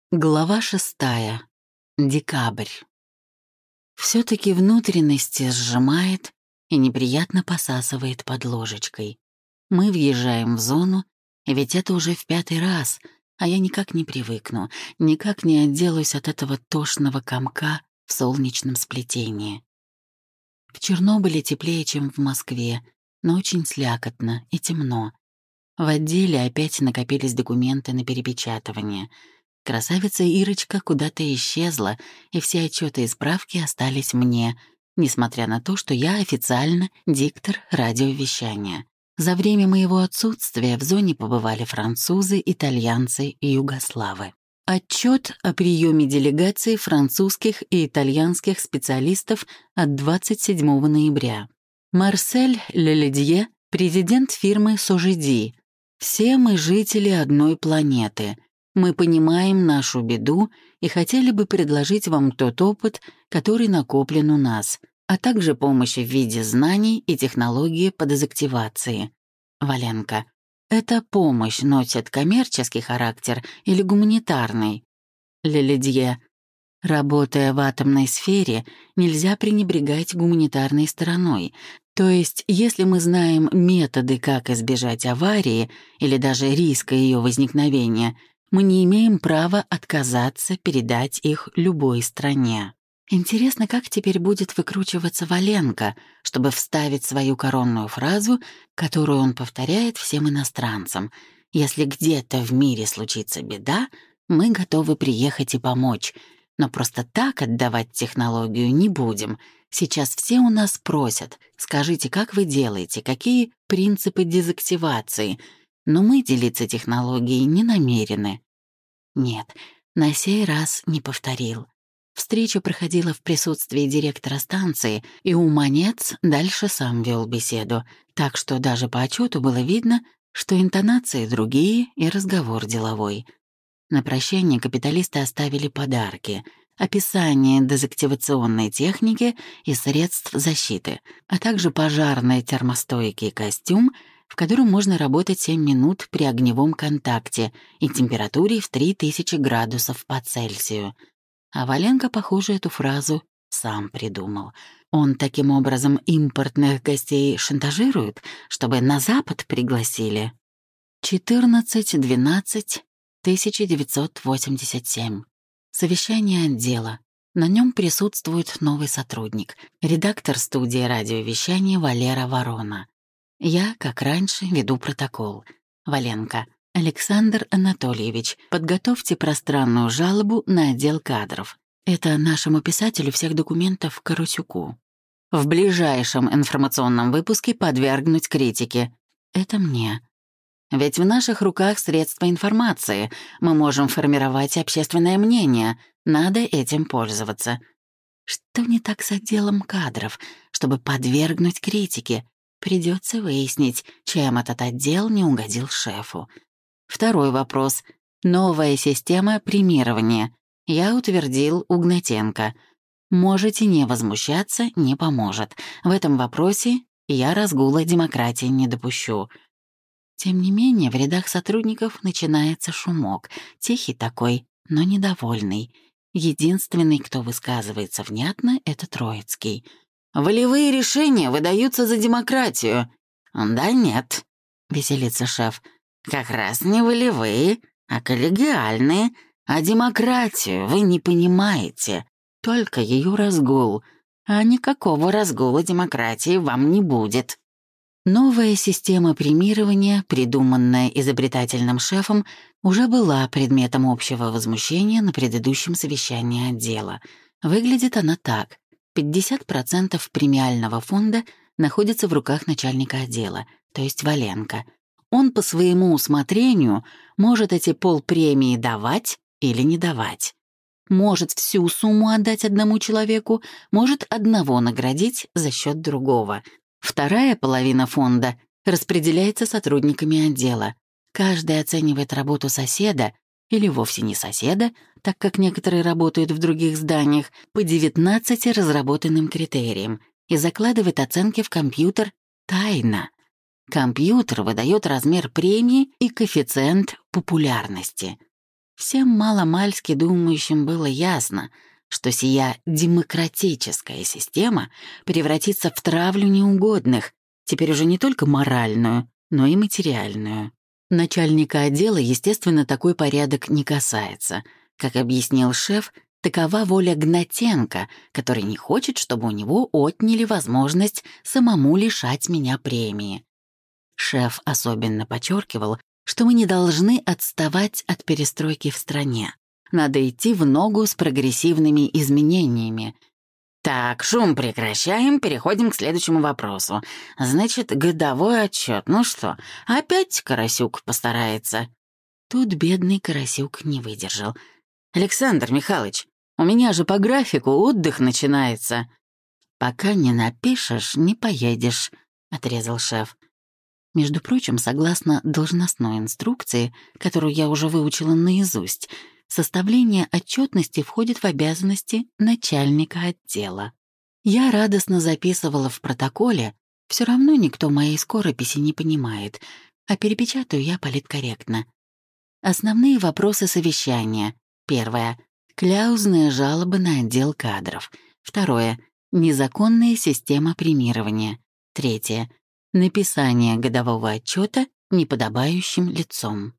Глава 6. Декабрь. Все-таки внутренности сжимает и неприятно посасывает под ложечкой. Мы въезжаем в зону, ведь это уже в 5-й раз, а я никак не привыкну, никак не отделаюсь от этого тошного комка в солнечном сплетении. В Чернобыле теплее, чем в Москве, но очень слякотно и темно. В отделе опять накопились документы на перепечатывание — красавица Ирочка куда-то исчезла, и все отчеты и справки остались мне, несмотря на то, что я официально диктор радиовещания. За время моего отсутствия в зоне побывали французы, итальянцы и югославы. Отчет о приеме делегации французских и итальянских специалистов от 27 ноября. Марсель Леледье, президент фирмы «Сожиди». Все мы жители одной планеты — мы понимаем нашу беду и хотели бы предложить вам тот опыт, который накоплен у нас, а также помощь в виде знаний и технологии по дезактивации. Валенко. Эта помощь носит коммерческий характер или гуманитарный? Леледье. Работая в атомной сфере, нельзя пренебрегать гуманитарной стороной. То есть, если мы знаем методы, как избежать аварии или даже риска ее возникновения, мы не имеем права отказаться передать их любой стране. Интересно, как теперь будет выкручиваться Валенко, чтобы вставить свою коронную фразу, которую он повторяет всем иностранцам. «Если где-то в мире случится беда, мы готовы приехать и помочь. Но просто так отдавать технологию не будем. Сейчас все у нас просят, скажите, как вы делаете, какие принципы дезактивации, но мы делиться технологией не намерены». Нет, на сей раз не повторил. Встреча проходила в присутствии директора станции, и Уманец дальше сам вел беседу, так что даже по отчету было видно, что интонации другие и разговор деловой. На прощание капиталисты оставили подарки, описание дезактивационной техники и средств защиты, а также пожарный термостойкий костюм, в котором можно работать 7 минут при огневом контакте и температуре в 3000 градусов по Цельсию. А Валенко, похоже, эту фразу сам придумал. Он таким образом импортных гостей шантажирует, чтобы на Запад пригласили. 14.12.1987. Совещание отдела. На нем присутствует новый сотрудник, редактор студии радиовещания Валера Ворона. Я, как раньше, веду протокол. Валенко. Александр Анатольевич, подготовьте пространную жалобу на отдел кадров. Это нашему писателю всех документов Карасюку. В ближайшем информационном выпуске подвергнуть критике. Это мне. Ведь в наших руках средства информации. Мы можем формировать общественное мнение. Надо этим пользоваться. Что не так с отделом кадров, чтобы подвергнуть критике? Придется выяснить, чем этот отдел не угодил шефу. Второй вопрос. Новая система премирования. Я утвердил у Гнатенко. Можете не возмущаться, не поможет. В этом вопросе я разгула демократии не допущу. Тем не менее, в рядах сотрудников начинается шумок. Тихий такой, но недовольный. Единственный, кто высказывается внятно, — это Троицкий. «Волевые решения выдаются за демократию». «Да нет», — веселится шеф, — «как раз не волевые, а коллегиальные. А демократию вы не понимаете, только ее разгул, а никакого разгула демократии вам не будет». Новая система премирования, придуманная изобретательным шефом, уже была предметом общего возмущения на предыдущем совещании отдела. Выглядит она так. 50% премиального фонда находится в руках начальника отдела, то есть Валенко. Он по своему усмотрению может эти полпремии давать или не давать. Может всю сумму отдать одному человеку, может одного наградить за счет другого. Вторая половина фонда распределяется сотрудниками отдела. Каждый оценивает работу соседа или вовсе не соседа, так как некоторые работают в других зданиях, по 19 разработанным критериям и закладывает оценки в компьютер тайно. Компьютер выдает размер премии и коэффициент популярности. Всем маломальски думающим было ясно, что сия демократическая система превратится в травлю неугодных, теперь уже не только моральную, но и материальную. Начальника отдела, естественно, такой порядок не касается. Как объяснил шеф, такова воля Гнатенко, который не хочет, чтобы у него отняли возможность самому лишать меня премии. Шеф особенно подчеркивал, что мы не должны отставать от перестройки в стране. Надо идти в ногу с прогрессивными изменениями. Так, шум прекращаем, переходим к следующему вопросу. Значит, годовой отчет. Ну что, опять Карасюк постарается? Тут бедный Карасюк не выдержал. «Александр Михайлович, у меня же по графику отдых начинается». «Пока не напишешь, не поедешь», — отрезал шеф. Между прочим, согласно должностной инструкции, которую я уже выучила наизусть, составление отчетности входит в обязанности начальника отдела. Я радостно записывала в протоколе, все равно никто моей скорописи не понимает, а перепечатаю я политкорректно. Основные вопросы совещания. Первое. Кляузные жалобы на отдел кадров. Второе. Незаконная система премирования. Третье. Написание годового отчета неподобающим лицом.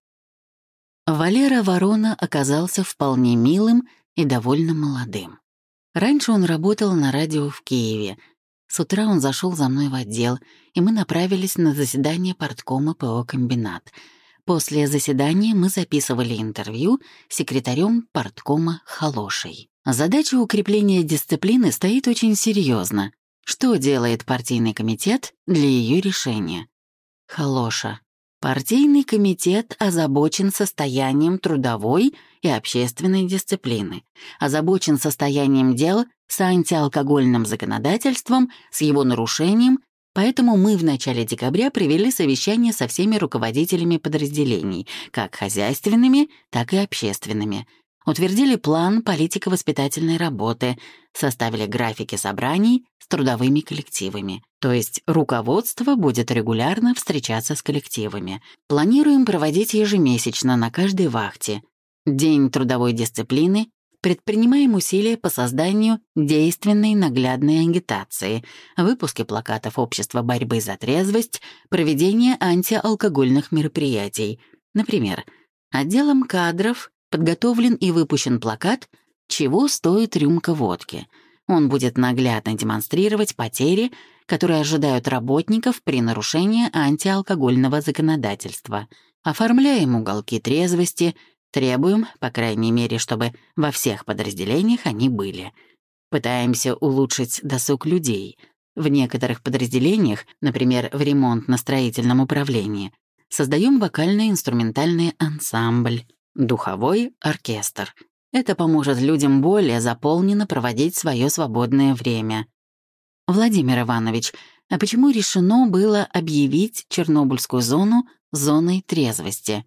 Валера Ворона оказался вполне милым и довольно молодым. Раньше он работал на радио в Киеве. С утра он зашел за мной в отдел, и мы направились на заседание парткома ПО «Комбинат». После заседания мы записывали интервью с секретарем парткома Холошей. Задача укрепления дисциплины стоит очень серьезно. Что делает партийный комитет для ее решения? Холоша. Партийный комитет озабочен состоянием трудовой и общественной дисциплины, озабочен состоянием дел с антиалкогольным законодательством, с его нарушением, поэтому мы в начале декабря провели совещание со всеми руководителями подразделений, как хозяйственными, так и общественными. Утвердили план политико-воспитательной работы, составили графики собраний с трудовыми коллективами. То есть руководство будет регулярно встречаться с коллективами. Планируем проводить ежемесячно на каждой вахте. День трудовой дисциплины. Предпринимаем усилия по созданию действенной наглядной агитации, выпуске плакатов Общества борьбы за трезвость, проведение антиалкогольных мероприятий. Например, отделом кадров подготовлен и выпущен плакат «Чего стоит рюмка водки?». Он будет наглядно демонстрировать потери, которые ожидают работников при нарушении антиалкогольного законодательства. Оформляем уголки трезвости, требуем, по крайней мере, чтобы во всех подразделениях они были. Пытаемся улучшить досуг людей. В некоторых подразделениях, например, в ремонтно-строительном управлении, создаем вокально-инструментальный ансамбль, духовой оркестр. Это поможет людям более заполненно проводить свое свободное время. Владимир Иванович, а почему решено было объявить Чернобыльскую зону зоной трезвости?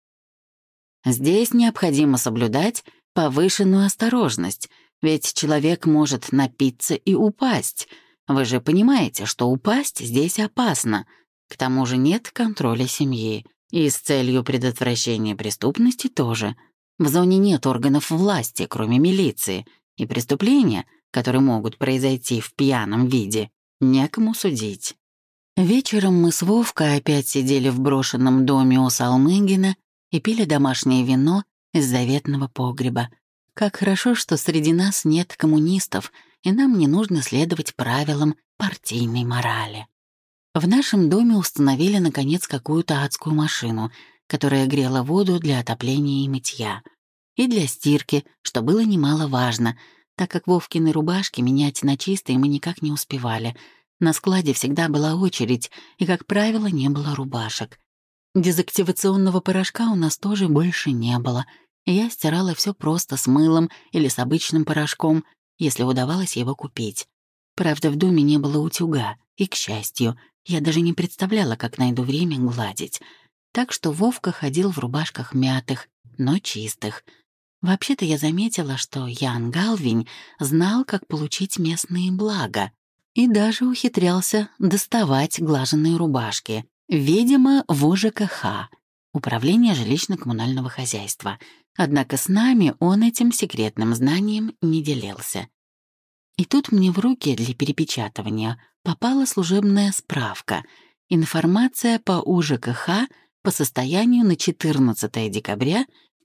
Здесь необходимо соблюдать повышенную осторожность, ведь человек может напиться и упасть. Вы же понимаете, что упасть здесь опасно. К тому же нет контроля семьи. И с целью предотвращения преступности тоже. В зоне нет органов власти, кроме милиции, и преступления, которые могут произойти в пьяном виде, некому судить. Вечером мы с Вовкой опять сидели в брошенном доме у Салмыгина и пили домашнее вино из заветного погреба. Как хорошо, что среди нас нет коммунистов, и нам не нужно следовать правилам партийной морали. В нашем доме установили, наконец, какую-то адскую машину, которая грела воду для отопления и мытья. И для стирки, что было немаловажно, так как Вовкины рубашки менять на чистые мы никак не успевали. На складе всегда была очередь, и, как правило, не было рубашек. Дезактивационного порошка у нас тоже больше не было, и я стирала все просто с мылом или с обычным порошком, если удавалось его купить. Правда, в доме не было утюга, и, к счастью, я даже не представляла, как найду время гладить. Так что Вовка ходил в рубашках мятых, но чистых. Вообще-то я заметила, что Ян Галвинь знал, как получить местные блага, и даже ухитрялся доставать глаженные рубашки. Видимо, в ОЖКХ, Управление жилищно-коммунального хозяйства. Однако с нами он этим секретным знанием не делился. И тут мне в руки для перепечатывания попала служебная справка, информация по УЖКХ по состоянию на 14 декабря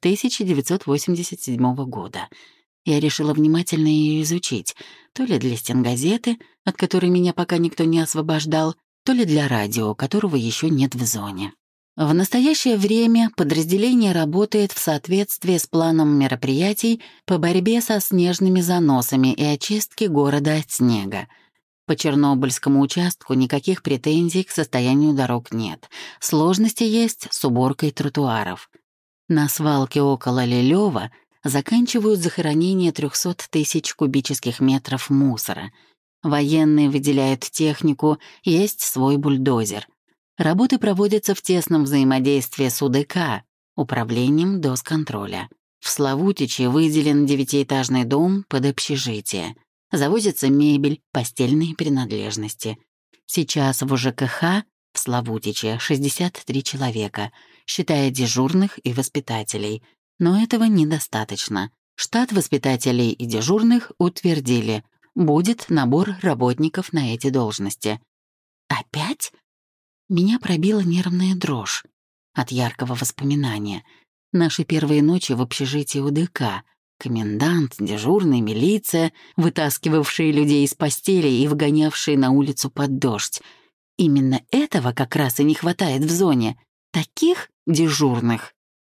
1987 года. Я решила внимательно ее изучить, то ли для стенгазеты, от которой меня пока никто не освобождал, то ли для радио, которого еще нет в зоне. В настоящее время подразделение работает в соответствии с планом мероприятий по борьбе со снежными заносами и очистке города от снега. По Чернобыльскому участку никаких претензий к состоянию дорог нет. Сложности есть с уборкой тротуаров. На свалке около Лилёва заканчивают захоронение 300 тысяч кубических метров мусора. Военные выделяют технику, есть свой бульдозер. Работы проводятся в тесном взаимодействии с УДК, Управлением Досконтроля. В Славутиче выделен 9-этажный дом под общежитие. Завозится мебель, постельные принадлежности. Сейчас в УЖКХ в Славутиче 63 человека, считая дежурных и воспитателей. Но этого недостаточно. Штат воспитателей и дежурных утвердили. Будет набор работников на эти должности. Опять? Меня пробила нервная дрожь от яркого воспоминания. Наши первые ночи в общежитии УДК. Комендант, дежурный, милиция, вытаскивавшие людей из постелей и выгонявшие на улицу под дождь. Именно этого как раз и не хватает в зоне. Таких дежурных.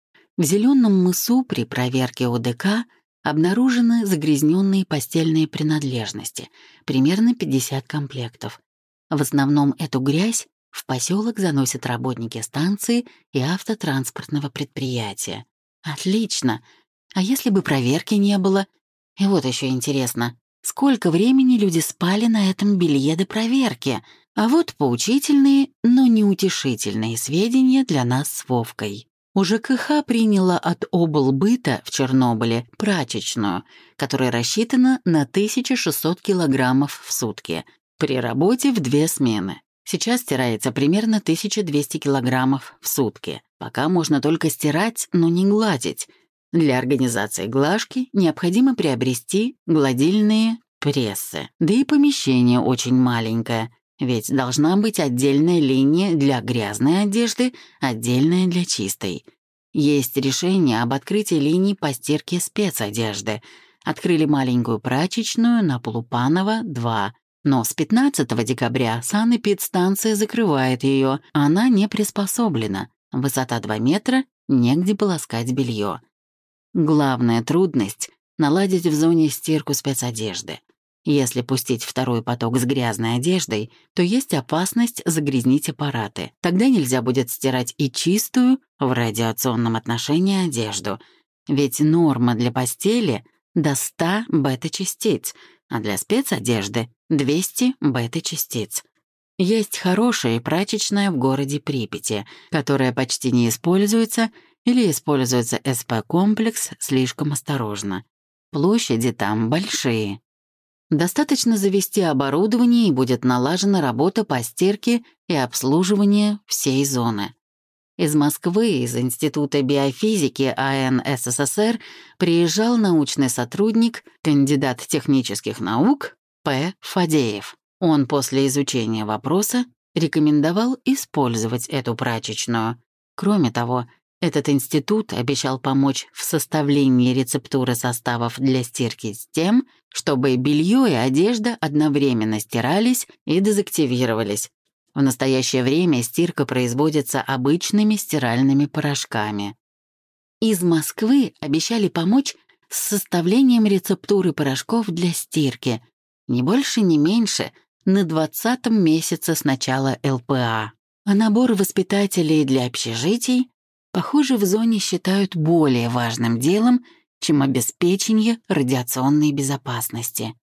В Зеленом мысу при проверке УДК обнаружены загрязненные постельные принадлежности, примерно 50 комплектов. В основном эту грязь в поселок заносят работники станции и автотранспортного предприятия. Отлично. А если бы проверки не было? И вот еще интересно, сколько времени люди спали на этом белье до проверки? А вот поучительные, но неутешительные сведения для нас с Вовкой. УЖКХ приняла от облбыта в Чернобыле прачечную, которая рассчитана на 1600 килограммов в сутки, при работе в 2 смены. Сейчас стирается примерно 1200 килограммов в сутки. Пока можно только стирать, но не гладить. Для организации глажки необходимо приобрести гладильные прессы. Да и помещение очень маленькое, ведь должна быть отдельная линия для грязной одежды, отдельная для чистой. Есть решение об открытии линий по стирке спецодежды. Открыли маленькую прачечную на Полупанова, 2. Но с 15 декабря санэпидстанция закрывает ее, она не приспособлена. Высота 2 метра, негде полоскать белье. Главная трудность — наладить в зоне стирку спецодежды. Если пустить второй поток с грязной одеждой, то есть опасность загрязнить аппараты. Тогда нельзя будет стирать и чистую, в радиационном отношении, одежду. Ведь норма для постели — до 100 бета-частиц, а для спецодежды — 200 бета-частиц. Есть хорошая прачечная в городе Припяти, которая почти не используется или используется СП-комплекс слишком осторожно. Площади там большие. Достаточно завести оборудование, и будет налажена работа по стирке и обслуживанию всей зоны. Из Москвы, из Института биофизики АН СССР приезжал научный сотрудник, кандидат технических наук П. Фадеев. Он после изучения вопроса рекомендовал использовать эту прачечную. Кроме того, этот институт обещал помочь в составлении рецептуры составов для стирки с тем, чтобы белье и одежда одновременно стирались и дезактивировались. В настоящее время стирка производится обычными стиральными порошками. Из Москвы обещали помочь с составлением рецептуры порошков для стирки, ни больше, ни меньше, на 20-м месяце с начала ЛПА. А набор воспитателей для общежитий, похоже, в зоне считают более важным делом, чем обеспечение радиационной безопасности.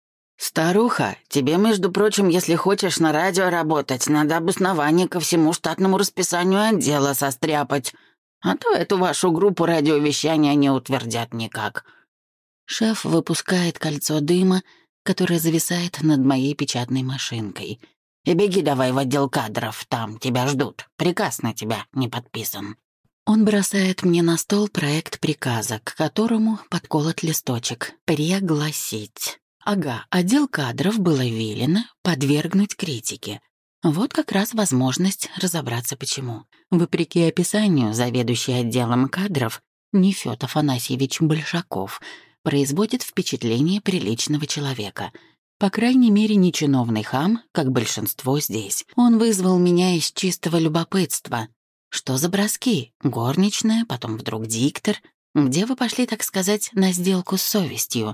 «Старуха, тебе, между прочим, если хочешь на радио работать, надо обоснование ко всему штатному расписанию отдела состряпать, а то эту вашу группу радиовещания не утвердят никак». Шеф выпускает кольцо дыма, которое зависает над моей печатной машинкой. «И беги давай в отдел кадров, там тебя ждут. Приказ на тебя не подписан». Он бросает мне на стол проект приказа, к которому подколот листочек «Пригласить». Ага, отдел кадров было велено подвергнуть критике. Вот как раз возможность разобраться почему. Вопреки описанию, заведующий отделом кадров Нефёд Афанасьевич Большаков производит впечатление приличного человека. По крайней мере, не чиновный хам, как большинство здесь. Он вызвал меня из чистого любопытства. Что за броски? Горничная, потом вдруг диктор. Где вы пошли, так сказать, на сделку с совестью?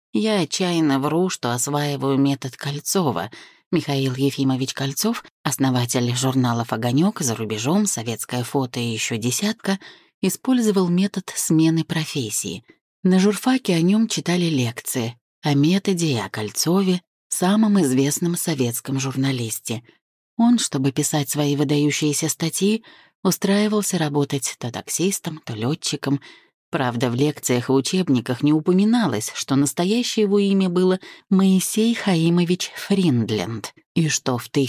Я отчаянно вру, что осваиваю метод Кольцова. Михаил Ефимович Кольцов, основатель журналов «Огонёк», «За рубежом», «Советское фото» и еще десятка, использовал метод смены профессии. На журфаке о нем читали лекции о методе и о Кольцове, самом известном советском журналисте. Он, чтобы писать свои выдающиеся статьи, устраивался работать то таксистом, то летчиком. Правда, в лекциях и учебниках не упоминалось, что настоящее его имя было Моисей Хаимович Фриндленд, и что в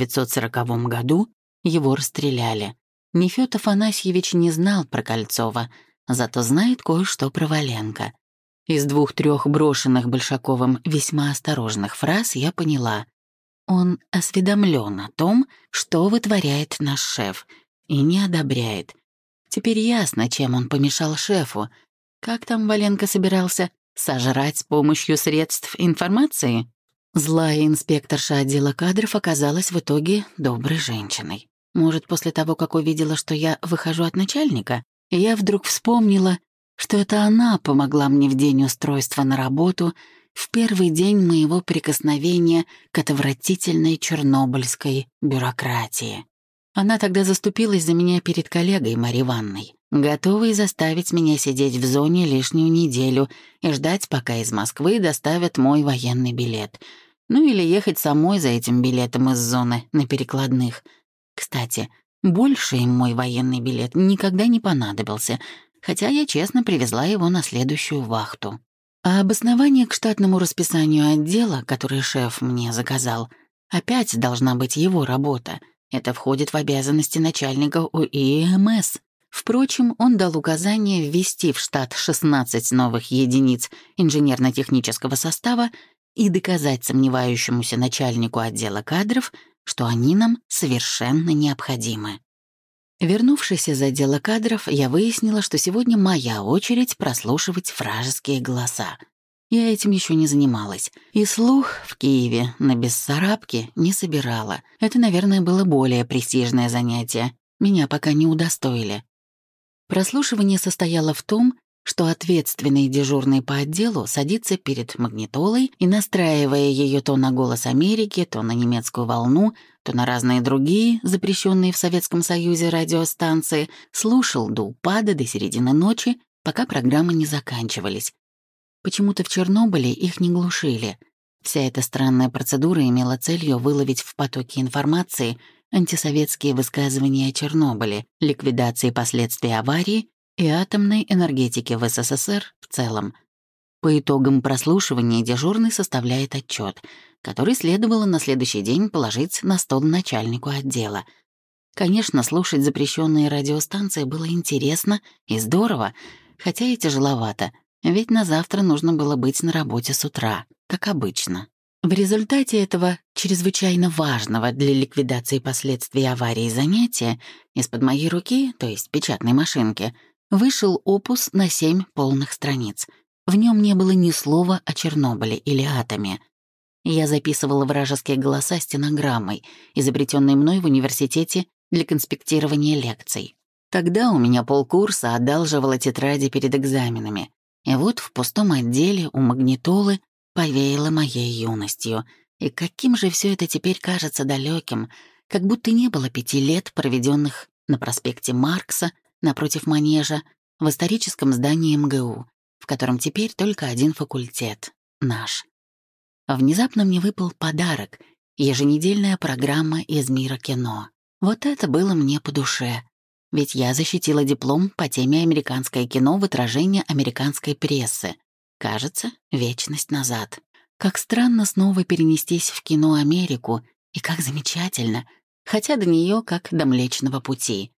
1940 году его расстреляли. Нефёд Афанасьевич не знал про Кольцова, зато знает кое-что про Валенко. Из 2-3 брошенных Большаковым весьма осторожных фраз я поняла. Он осведомлен о том, что вытворяет наш шеф, и не одобряет. Теперь ясно, чем он помешал шефу. Как там Валенко собирался сожрать с помощью средств информации? Злая инспекторша отдела кадров оказалась в итоге доброй женщиной. Может, после того, как увидела, что я выхожу от начальника, я вдруг вспомнила, что это она помогла мне в день устройства на работу, в первый день моего прикосновения к отвратительной чернобыльской бюрократии. Она тогда заступилась за меня перед коллегой Марьей Ивановной, готовой заставить меня сидеть в зоне лишнюю неделю и ждать, пока из Москвы доставят мой военный билет. Ну или ехать самой за этим билетом из зоны на перекладных. Кстати, больше им мой военный билет никогда не понадобился, хотя я честно привезла его на следующую вахту. А обоснование к штатному расписанию отдела, который шеф мне заказал, опять должна быть его работа. Это входит в обязанности начальника УИМС. Впрочем, он дал указание ввести в штат 16 новых единиц инженерно-технического состава и доказать сомневающемуся начальнику отдела кадров, что они нам совершенно необходимы. Вернувшись из отдела кадров, я выяснила, что сегодня моя очередь прослушивать вражеские голоса. Я этим еще не занималась. И слух в Киеве на Бессарабке не собирала. Это, наверное, было более престижное занятие. Меня пока не удостоили. Прослушивание состояло в том, что ответственный дежурный по отделу садится перед магнитолой и, настраивая ее то на «Голос Америки», то на немецкую волну, то на разные другие, запрещенные в Советском Союзе радиостанции, слушал до упада, до середины ночи, пока программы не заканчивались. Почему-то в Чернобыле их не глушили. Вся эта странная процедура имела целью выловить в потоке информации антисоветские высказывания о Чернобыле, ликвидации последствий аварии и атомной энергетики в СССР в целом. По итогам прослушивания дежурный составляет отчет, который следовало на следующий день положить на стол начальнику отдела. Конечно, слушать запрещенные радиостанции было интересно и здорово, хотя и тяжеловато, ведь на завтра нужно было быть на работе с утра, как обычно. В результате этого чрезвычайно важного для ликвидации последствий аварии занятия из-под моей руки, то есть печатной машинки, вышел опус на 7 полных страниц. В нем не было ни слова о Чернобыле или атоме. Я записывала вражеские голоса стенограммой, изобретенной мной в университете для конспектирования лекций. Тогда у меня полкурса одалживала тетради перед экзаменами. И вот в пустом отделе у магнитолы повеяло моей юностью. И каким же все это теперь кажется далеким, как будто не было 5 лет, проведенных на проспекте Маркса, напротив Манежа, в историческом здании МГУ, в котором теперь только один факультет — наш. Внезапно мне выпал подарок — еженедельная программа из мира кино. Вот это было мне по душе. Ведь я защитила диплом по теме «Американское кино в отражении американской прессы». Кажется, вечность назад. Как странно снова перенестись в кино Америку, и как замечательно, хотя до нее как до Млечного Пути.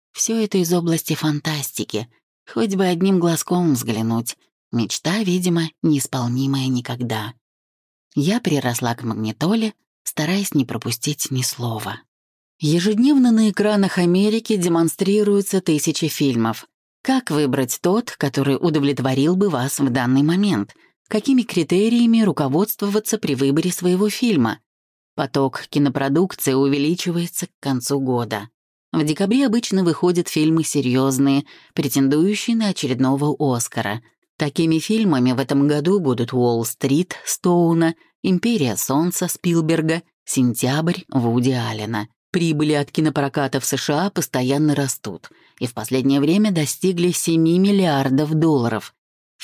Все это из области фантастики. Хоть бы одним глазком взглянуть. Мечта, видимо, неисполнимая никогда. Я приросла к магнитоле, стараясь не пропустить ни слова. Ежедневно на экранах Америки демонстрируются тысячи фильмов. Как выбрать тот, который удовлетворил бы вас в данный момент? Какими критериями руководствоваться при выборе своего фильма? Поток кинопродукции увеличивается к концу года. В декабре обычно выходят фильмы серьезные, претендующие на очередного «Оскара». Такими фильмами в этом году будут «Уолл-стрит» Стоуна, «Империя солнца» Спилберга, «Сентябрь» Вуди Аллена. Прибыли от кинопроката в США постоянно растут и в последнее время достигли $7 миллиардов. В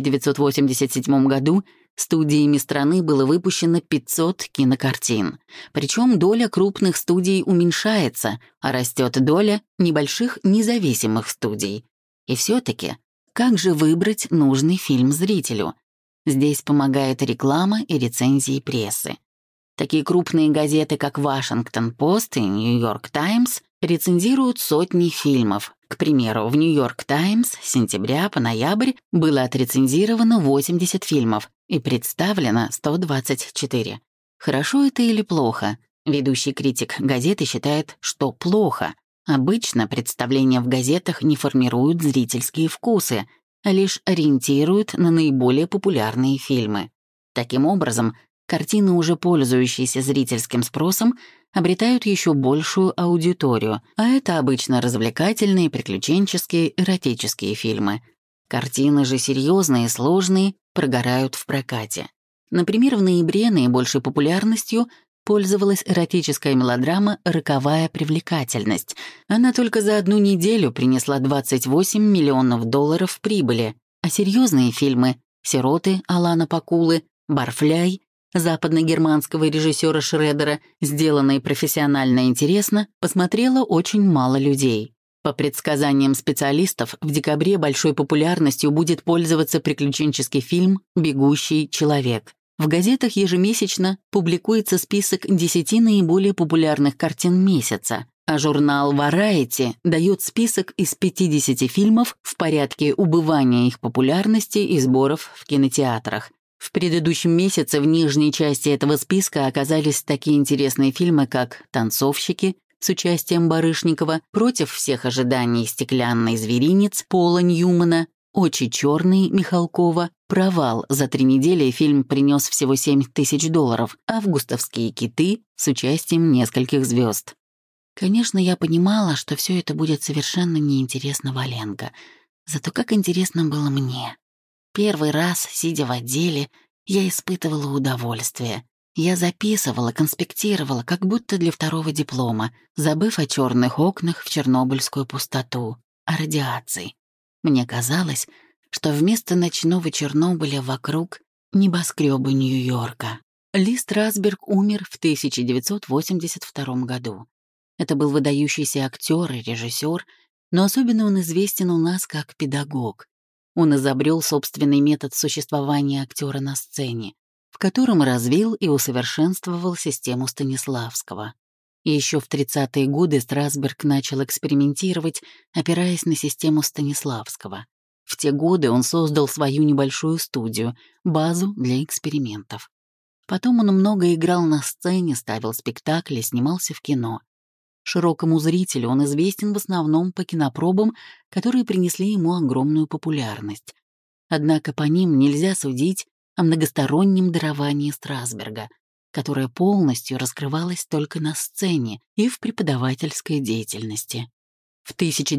1987 году студиями страны было выпущено 500 кинокартин. Причем доля крупных студий уменьшается, а растет доля небольших независимых студий. И все-таки, как же выбрать нужный фильм зрителю? Здесь помогает реклама и рецензии прессы. Такие крупные газеты, как «Вашингтон-Пост» и «Нью-Йорк Таймс» рецензируют сотни фильмов. К примеру, в «Нью-Йорк Таймс» с сентября по ноябрь было отрецензировано 80 фильмов и представлено 124. Хорошо это или плохо? Ведущий критик газеты считает, что плохо. Обычно представления в газетах не формируют зрительские вкусы, а лишь ориентируют на наиболее популярные фильмы. Таким образом, картины, уже пользующиеся зрительским спросом, обретают еще большую аудиторию, а это обычно развлекательные, приключенческие, эротические фильмы. Картины же серьезные и сложные прогорают в прокате. Например, в ноябре наибольшей популярностью пользовалась эротическая мелодрама «Роковая привлекательность». Она только за одну неделю принесла $28 миллионов прибыли, а серьезные фильмы «Сироты» Алана Пакулы, «Барфляй» западно-германского режиссера Шредера, сделанные профессионально интересно, посмотрело очень мало людей. По предсказаниям специалистов, в декабре большой популярностью будет пользоваться приключенческий фильм «Бегущий человек». В газетах ежемесячно публикуется список 10 наиболее популярных картин месяца, а журнал Variety дает список из 50 фильмов в порядке убывания их популярности и сборов в кинотеатрах. В предыдущем месяце в нижней части этого списка оказались такие интересные фильмы, как «Танцовщики» с участием Барышникова, «Против всех ожиданий» «Стеклянный зверинец» Пола Ньюмана, «Очи черные» Михалкова, «Провал». За 3 недели фильм принес всего $7 тысяч, «Августовские киты» с участием нескольких звезд. Конечно, я понимала, что все это будет совершенно неинтересно Валенко. Зато как интересно было мне. Первый раз, сидя в отделе, я испытывала удовольствие. Я записывала, конспектировала, как будто для второго диплома, забыв о черных окнах в чернобыльскую пустоту, о радиации. Мне казалось, что вместо ночного Чернобыля вокруг небоскребы Нью-Йорка. Ли Страсберг умер в 1982 году. Это был выдающийся актер и режиссер, но особенно он известен у нас как педагог. Он изобрел собственный метод существования актера на сцене, в котором развил и усовершенствовал систему Станиславского. И еще в 30-е годы Страсберг начал экспериментировать, опираясь на систему Станиславского. В те годы он создал свою небольшую студию, базу для экспериментов. Потом он много играл на сцене, ставил спектакли, снимался в кино. Широкому зрителю он известен в основном по кинопробам, которые принесли ему огромную популярность. Однако по ним нельзя судить о многостороннем даровании Страсберга, которое полностью раскрывалось только на сцене и в преподавательской деятельности. В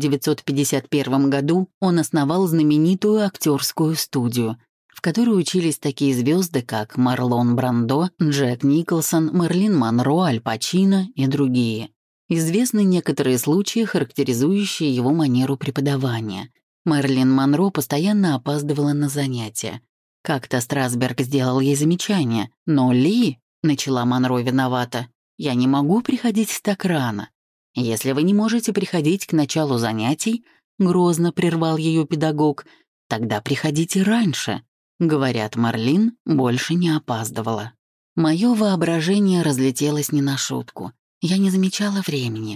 1951 году он основал знаменитую актерскую студию, в которой учились такие звезды, как Марлон Брандо, Джек Николсон, Мерлин Монро, Аль Пачино и другие. Известны некоторые случаи, характеризующие его манеру преподавания. Мерлин Монро постоянно опаздывала на занятия. Как-то Страсберг сделал ей замечание, но Ли, начала Монро виновата, я не могу приходить так рано. Если вы не можете приходить к началу занятий, грозно прервал ее педагог, тогда приходите раньше. Говорят, Мерлин больше не опаздывала. Мое воображение разлетелось не на шутку. Я не замечала времени.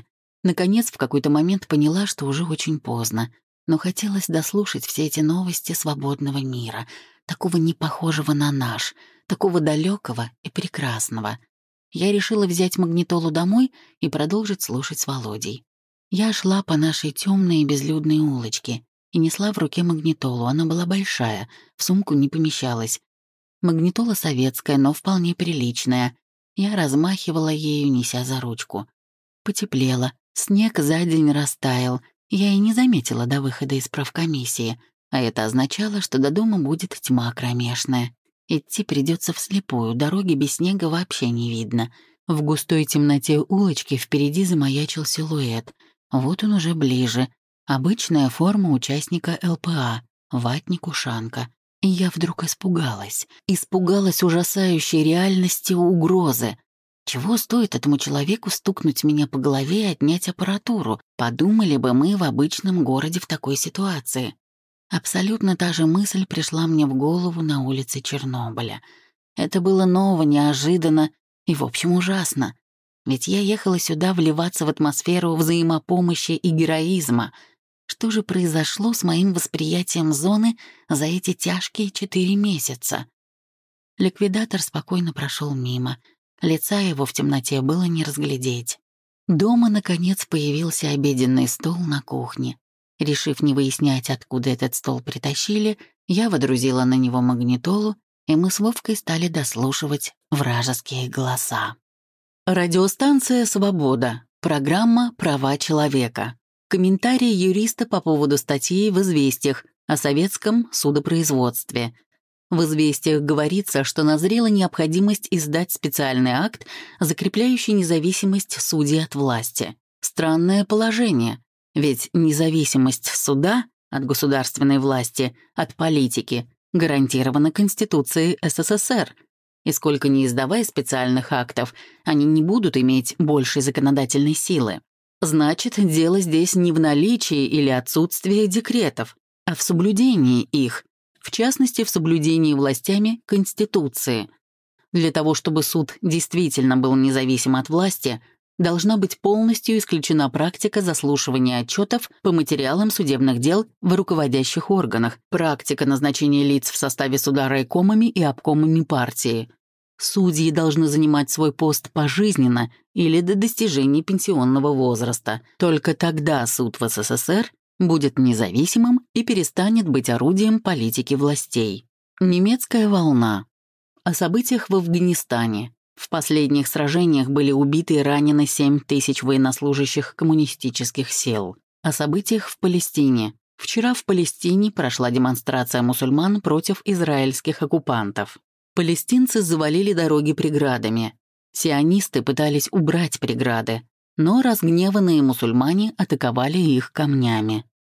Наконец, в какой-то момент поняла, что уже очень поздно, но хотелось дослушать все эти новости свободного мира, такого непохожего на наш, такого далекого и прекрасного. Я решила взять магнитолу домой и продолжить слушать с Володей. Я шла по нашей темной и безлюдной улочке и несла в руке магнитолу. Она была большая, в сумку не помещалась. Магнитола советская, но вполне приличная. Я размахивала ею, неся за ручку. Потеплело, снег за день растаял. Я и не заметила до выхода из правкомиссии, а это означало, что до дома будет тьма кромешная. Идти придется вслепую, дороги без снега вообще не видно. В густой темноте улочки впереди замаячил силуэт. Вот он уже ближе. Обычная форма участника ЛПА, ватник-ушанка. И я вдруг испугалась. Испугалась ужасающей реальности угрозы. Чего стоит этому человеку стукнуть меня по голове и отнять аппаратуру? Подумали бы мы в обычном городе в такой ситуации. Абсолютно та же мысль пришла мне в голову на улице Чернобыля. Это было ново, неожиданно и, в общем, ужасно. Ведь я ехала сюда вливаться в атмосферу взаимопомощи и героизма. Что же произошло с моим восприятием зоны за эти тяжкие 4 месяца? Ликвидатор спокойно прошел мимо. Лица его в темноте было не разглядеть. Дома, наконец, появился обеденный стол на кухне. Решив не выяснять, откуда этот стол притащили, я водрузила на него магнитолу, и мы с Вовкой стали дослушивать вражеские голоса. Радиостанция «Свобода». Программа «Права человека». Комментарий юриста по поводу статьи в «Известиях» о советском судопроизводстве. В «Известиях» говорится, что назрела необходимость издать специальный акт, закрепляющий независимость судей от власти. Странное положение, ведь независимость суда от государственной власти, от политики, гарантирована Конституцией СССР. И сколько ни издавая специальных актов, они не будут иметь большей законодательной силы. Значит, дело здесь не в наличии или отсутствии декретов, а в соблюдении их, в частности, в соблюдении властями Конституции. Для того, чтобы суд действительно был независим от власти, должна быть полностью исключена практика заслушивания отчетов по материалам судебных дел в руководящих органах, практика назначения лиц в составе суда райкомами и обкомами партии. Судьи должны занимать свой пост пожизненно или до достижения пенсионного возраста. Только тогда суд в СССР будет независимым и перестанет быть орудием политики властей. Немецкая волна. О событиях в Афганистане. В последних сражениях были убиты и ранены 7 тысяч военнослужащих коммунистических сил. О событиях в Палестине. Вчера в Палестине прошла демонстрация мусульман против израильских оккупантов. Палестинцы завалили дороги преградами. Сионисты пытались убрать преграды, но разгневанные мусульмане атаковали их камнями.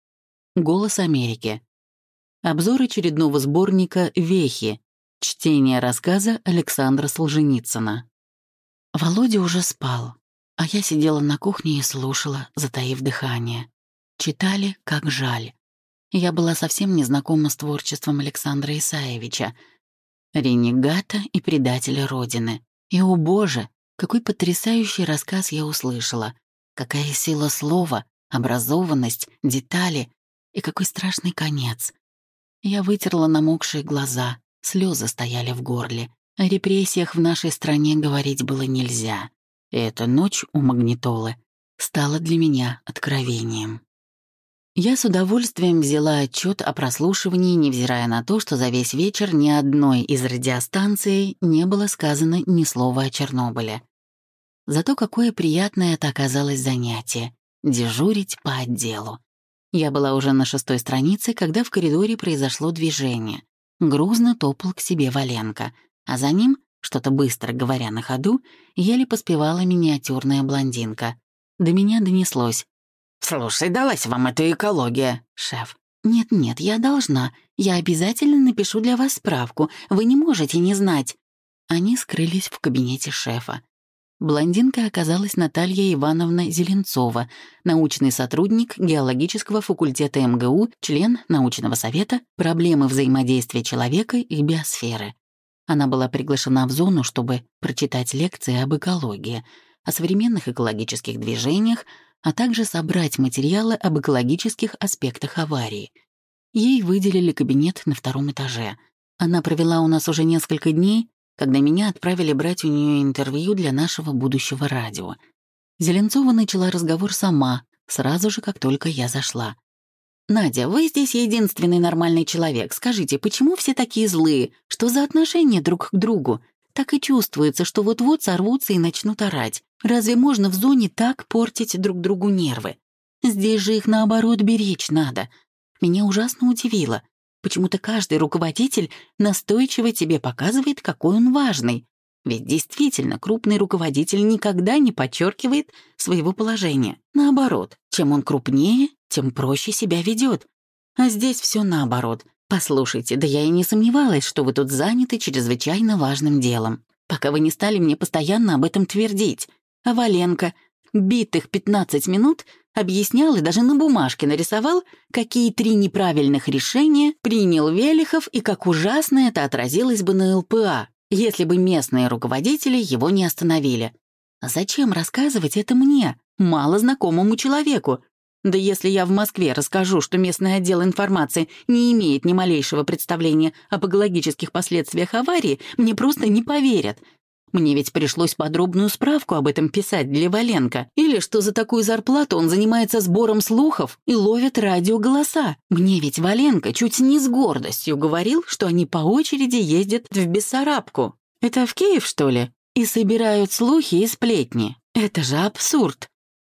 «Голос Америки». Обзор очередного сборника «Вехи». Чтение рассказа Александра Солженицына. Володя уже спал, а я сидела на кухне и слушала, затаив дыхание. Читали «Как жаль». Я была совсем не знакома с творчеством Александра Исаевича, ренегата и предателя Родины. И, о боже, какой потрясающий рассказ я услышала. Какая сила слова, образованность, детали и какой страшный конец. Я вытерла намокшие глаза, слезы стояли в горле. О репрессиях в нашей стране говорить было нельзя. И эта ночь у магнитолы стала для меня откровением. Я с удовольствием взяла отчет о прослушивании, невзирая на то, что за весь вечер ни одной из радиостанций не было сказано ни слова о Чернобыле. Зато какое приятное это оказалось занятие — дежурить по отделу. Я была уже на 6-й странице, когда в коридоре произошло движение. Грузно топал к себе Валенко, а за ним, что-то быстро говоря на ходу, еле поспевала миниатюрная блондинка. До меня донеслось: «Слушай, далась вам эта экология, шеф. Нет, я должна. Я обязательно напишу для вас справку. Вы не можете не знать». Они скрылись в кабинете шефа. Блондинка оказалась Наталья Ивановна Зеленцова, научный сотрудник геологического факультета МГУ, член научного совета «Проблемы взаимодействия человека и биосферы». Она была приглашена в зону, чтобы прочитать лекции об экологии, о современных экологических движениях, а также собрать материалы об экологических аспектах аварии. Ей выделили кабинет на 2-м этаже. Она провела у нас уже несколько дней, когда меня отправили брать у нее интервью для нашего будущего радио. Зеленцова начала разговор сама, сразу же, как только я зашла. «Надя, вы здесь единственный нормальный человек. Скажите, почему все такие злые? Что за отношения друг к другу? Так и чувствуется, что вот-вот сорвутся и начнут орать. Разве можно в зоне так портить друг другу нервы? Здесь же их, наоборот, беречь надо. Меня ужасно удивило. Почему-то каждый руководитель настойчиво тебе показывает, какой он важный. Ведь действительно, крупный руководитель никогда не подчеркивает своего положения. Наоборот, чем он крупнее, тем проще себя ведет. А здесь все наоборот. Послушайте, да я и не сомневалась, что вы тут заняты чрезвычайно важным делом, пока вы не стали мне постоянно об этом твердить. А Валенко битых 15 минут объяснял и даже на бумажке нарисовал, какие 3 неправильных решения принял Велихов и как ужасно это отразилось бы на ЛПА, если бы местные руководители его не остановили. А зачем рассказывать это мне, мало знакомому человеку? Да если я в Москве расскажу, что местный отдел информации не имеет ни малейшего представления об экологических последствиях аварии, мне просто не поверят. Мне ведь пришлось подробную справку об этом писать для Валенко. Или что за такую зарплату он занимается сбором слухов и ловит радиоголоса. Мне ведь Валенко чуть не с гордостью говорил, что они по очереди ездят в Бессарабку. Это в Киев, что ли? И собирают слухи и сплетни. Это же абсурд.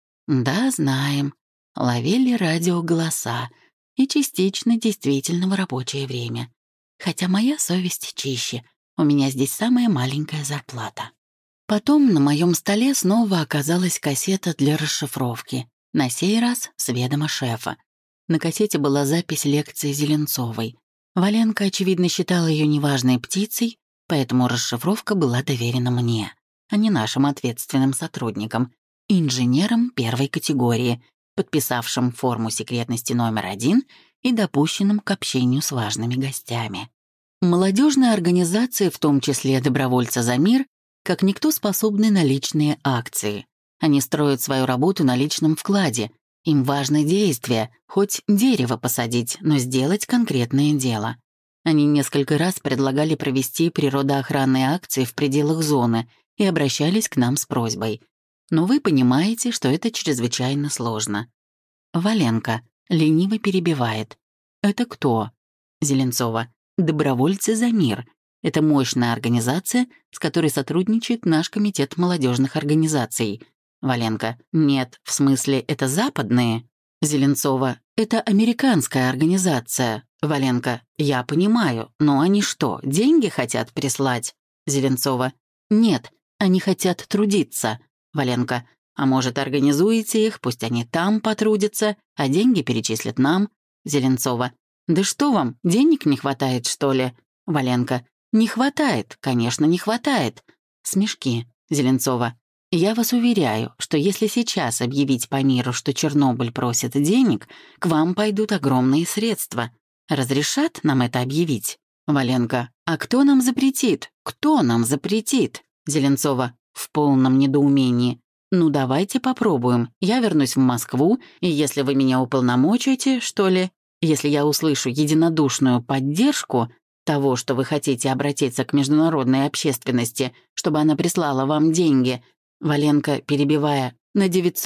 Да, знаем. Ловили радиоголоса. И частично действительно в рабочее время. Хотя моя совесть чище. У меня здесь самая маленькая зарплата. Потом на моем столе снова оказалась кассета для расшифровки. На сей раз с ведома шефа. На кассете была запись лекции Зеленцовой. Валенко, очевидно, считал ее неважной птицей, поэтому расшифровка была доверена мне, а не нашим ответственным сотрудникам, инженерам первой категории, подписавшим форму секретности номер 1 и допущенным к общению с важными гостями. Молодежные организации, в том числе «Добровольцы за мир», как никто способны на личные акции. Они строят свою работу на личном вкладе. Им важно действие, хоть дерево посадить, но сделать конкретное дело. Они несколько раз предлагали провести природоохранные акции в пределах зоны и обращались к нам с просьбой. Но вы понимаете, что это чрезвычайно сложно. Валенко лениво перебивает. «Это кто?» Зеленцова. «Добровольцы за мир. Это мощная организация, с которой сотрудничает наш комитет молодежных организаций». Валенко. «Нет, в смысле, это западные?» Зеленцова. «Это американская организация». Валенко. «Я понимаю, но они что, деньги хотят прислать?» Зеленцова. «Нет, они хотят трудиться». Валенко. «А может, организуете их, пусть они там потрудятся, а деньги перечислят нам?» Зеленцова. «Да что вам, денег не хватает, что ли?» Валенко. «Не хватает, конечно, не хватает». Смешки. Зеленцова. «Я вас уверяю, что если сейчас объявить по миру, что Чернобыль просит денег, к вам пойдут огромные средства. Разрешат нам это объявить?» Валенко. «А кто нам запретит? Кто нам запретит?» Зеленцова в полном недоумении. «Ну, давайте попробуем. Я вернусь в Москву, и если вы меня уполномочите, что ли, если я услышу единодушную поддержку того, что вы хотите обратиться к международной общественности, чтобы она прислала вам деньги», Валенко, перебивая, «на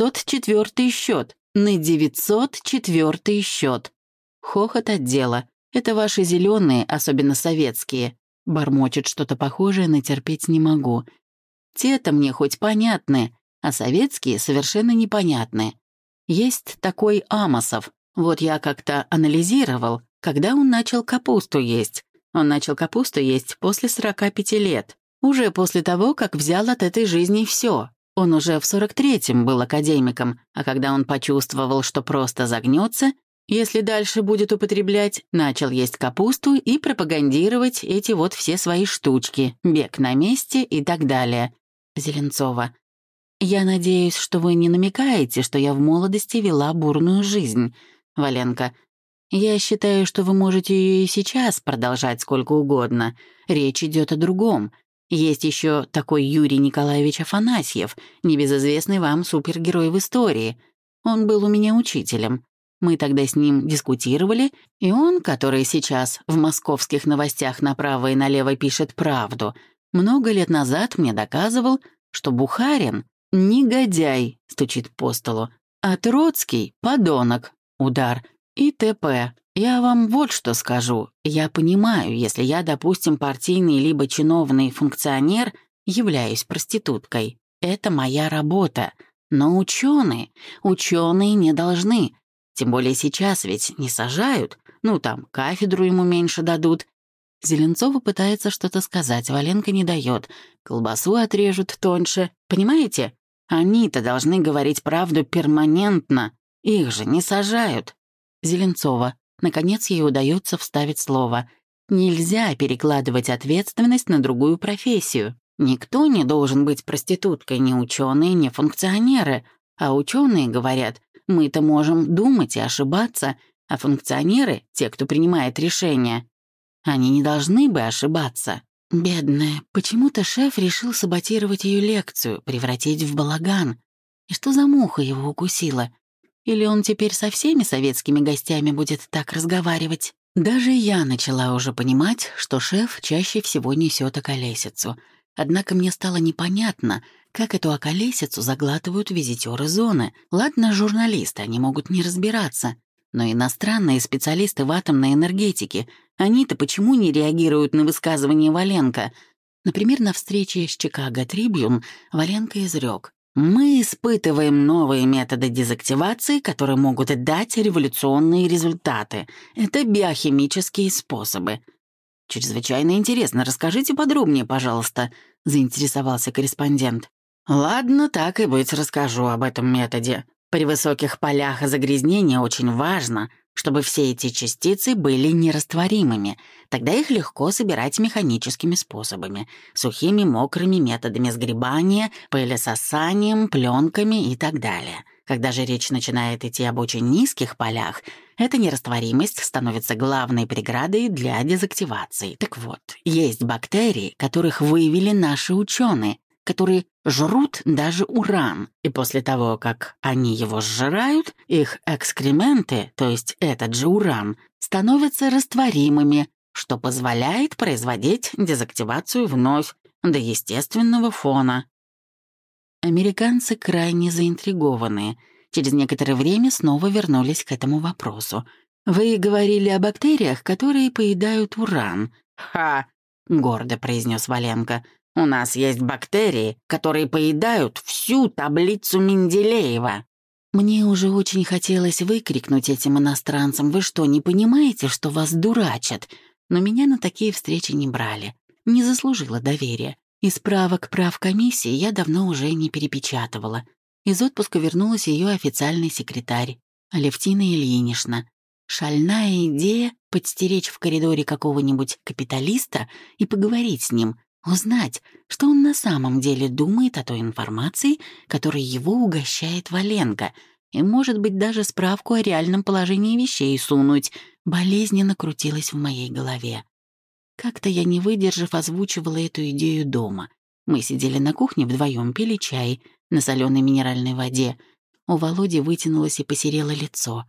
904-й счет, на 904-й счет». Хохот отдела. «Это ваши зеленые, особенно советские». Бормочет что-то похожее на «терпеть не могу». Те-то мне хоть понятны, а советские совершенно непонятны. Есть такой Амосов. Вот я как-то анализировал, когда он начал капусту есть. Он начал капусту есть после 45 лет. Уже после того, как взял от этой жизни все. Он уже в 43-м был академиком, а когда он почувствовал, что просто загнется, если дальше будет употреблять, начал есть капусту и пропагандировать эти вот все свои штучки, бег на месте и так далее. Зеленцова. «Я надеюсь, что вы не намекаете, что я в молодости вела бурную жизнь». Валенко. «Я считаю, что вы можете ее и сейчас продолжать сколько угодно. Речь идет о другом. Есть еще такой Юрий Николаевич Афанасьев, небезызвестный вам супергерой в истории. Он был у меня учителем. Мы тогда с ним дискутировали, и он, который сейчас в московских новостях направо и налево пишет правду, много лет назад мне доказывал, что Бухарин — негодяй, стучит по столу, а Троцкий — подонок, удар, и т.п. Я вам вот что скажу. Я понимаю, если я, допустим, партийный либо чиновный функционер, являюсь проституткой. Это моя работа. Но ученые не должны. Тем более сейчас ведь не сажают. Ну, там, кафедру ему меньше дадут. Зеленцова пытается что-то сказать, Валенко не дает. Колбасу отрежут тоньше. Понимаете? Они-то должны говорить правду перманентно. Их же не сажают. Зеленцова. Наконец ей удается вставить слово. Нельзя перекладывать ответственность на другую профессию. Никто не должен быть проституткой, ни ученые, ни функционеры. А ученые говорят, мы-то можем думать и ошибаться, а функционеры, те, кто принимает решения, они не должны бы ошибаться. Бедная, почему-то шеф решил саботировать ее лекцию, превратить в балаган. И что за муха его укусила? Или он теперь со всеми советскими гостями будет так разговаривать? Даже я начала уже понимать, что шеф чаще всего несет околесицу. Однако мне стало непонятно, как эту околесицу заглатывают визитеры зоны. Ладно, журналисты, они могут не разбираться. Но иностранные специалисты в атомной энергетике, они-то почему не реагируют на высказывания Валенко? Например, на встрече с Chicago Tribune Валенко изрек: «Мы испытываем новые методы дезактивации, которые могут дать революционные результаты. Это биохимические способы». «Чрезвычайно интересно. Расскажите подробнее, пожалуйста», — заинтересовался корреспондент. «Ладно, так и быть, расскажу об этом методе. При высоких полях загрязнения очень важно, чтобы все эти частицы были нерастворимыми. Тогда их легко собирать механическими способами, сухими, мокрыми методами сгребания, пылесосанием, пленками и так далее. Когда же речь начинает идти об очень низких полях, эта нерастворимость становится главной преградой для дезактивации. Так вот, есть бактерии, которых выявили наши ученые, которые жрут даже уран, и после того, как они его сжирают, их экскременты, то есть этот же уран, становятся растворимыми, что позволяет производить дезактивацию вновь до естественного фона. Американцы крайне заинтригованные. Через некоторое время снова вернулись к этому вопросу. «Вы говорили о бактериях, которые поедают уран». «Ха!» — гордо произнес Валенко. «У нас есть бактерии, которые поедают всю таблицу Менделеева». Мне уже очень хотелось выкрикнуть этим иностранцам: «Вы что, не понимаете, что вас дурачат?» Но меня на такие встречи не брали. Не заслужила доверия. И справок правкомиссии я давно уже не перепечатывала. Из отпуска вернулась ее официальный секретарь, Алевтина Ильинична. Шальная идея подстеречь в коридоре какого-нибудь капиталиста и поговорить с ним, узнать, что он на самом деле думает о той информации, которой его угощает Валенко, и, может быть, даже справку о реальном положении вещей сунуть, болезненно крутилась в моей голове. Как-то я, не выдержав, озвучивала эту идею дома. Мы сидели на кухне вдвоем, пили чай на соленой минеральной воде. У Володи вытянулось и посерело лицо.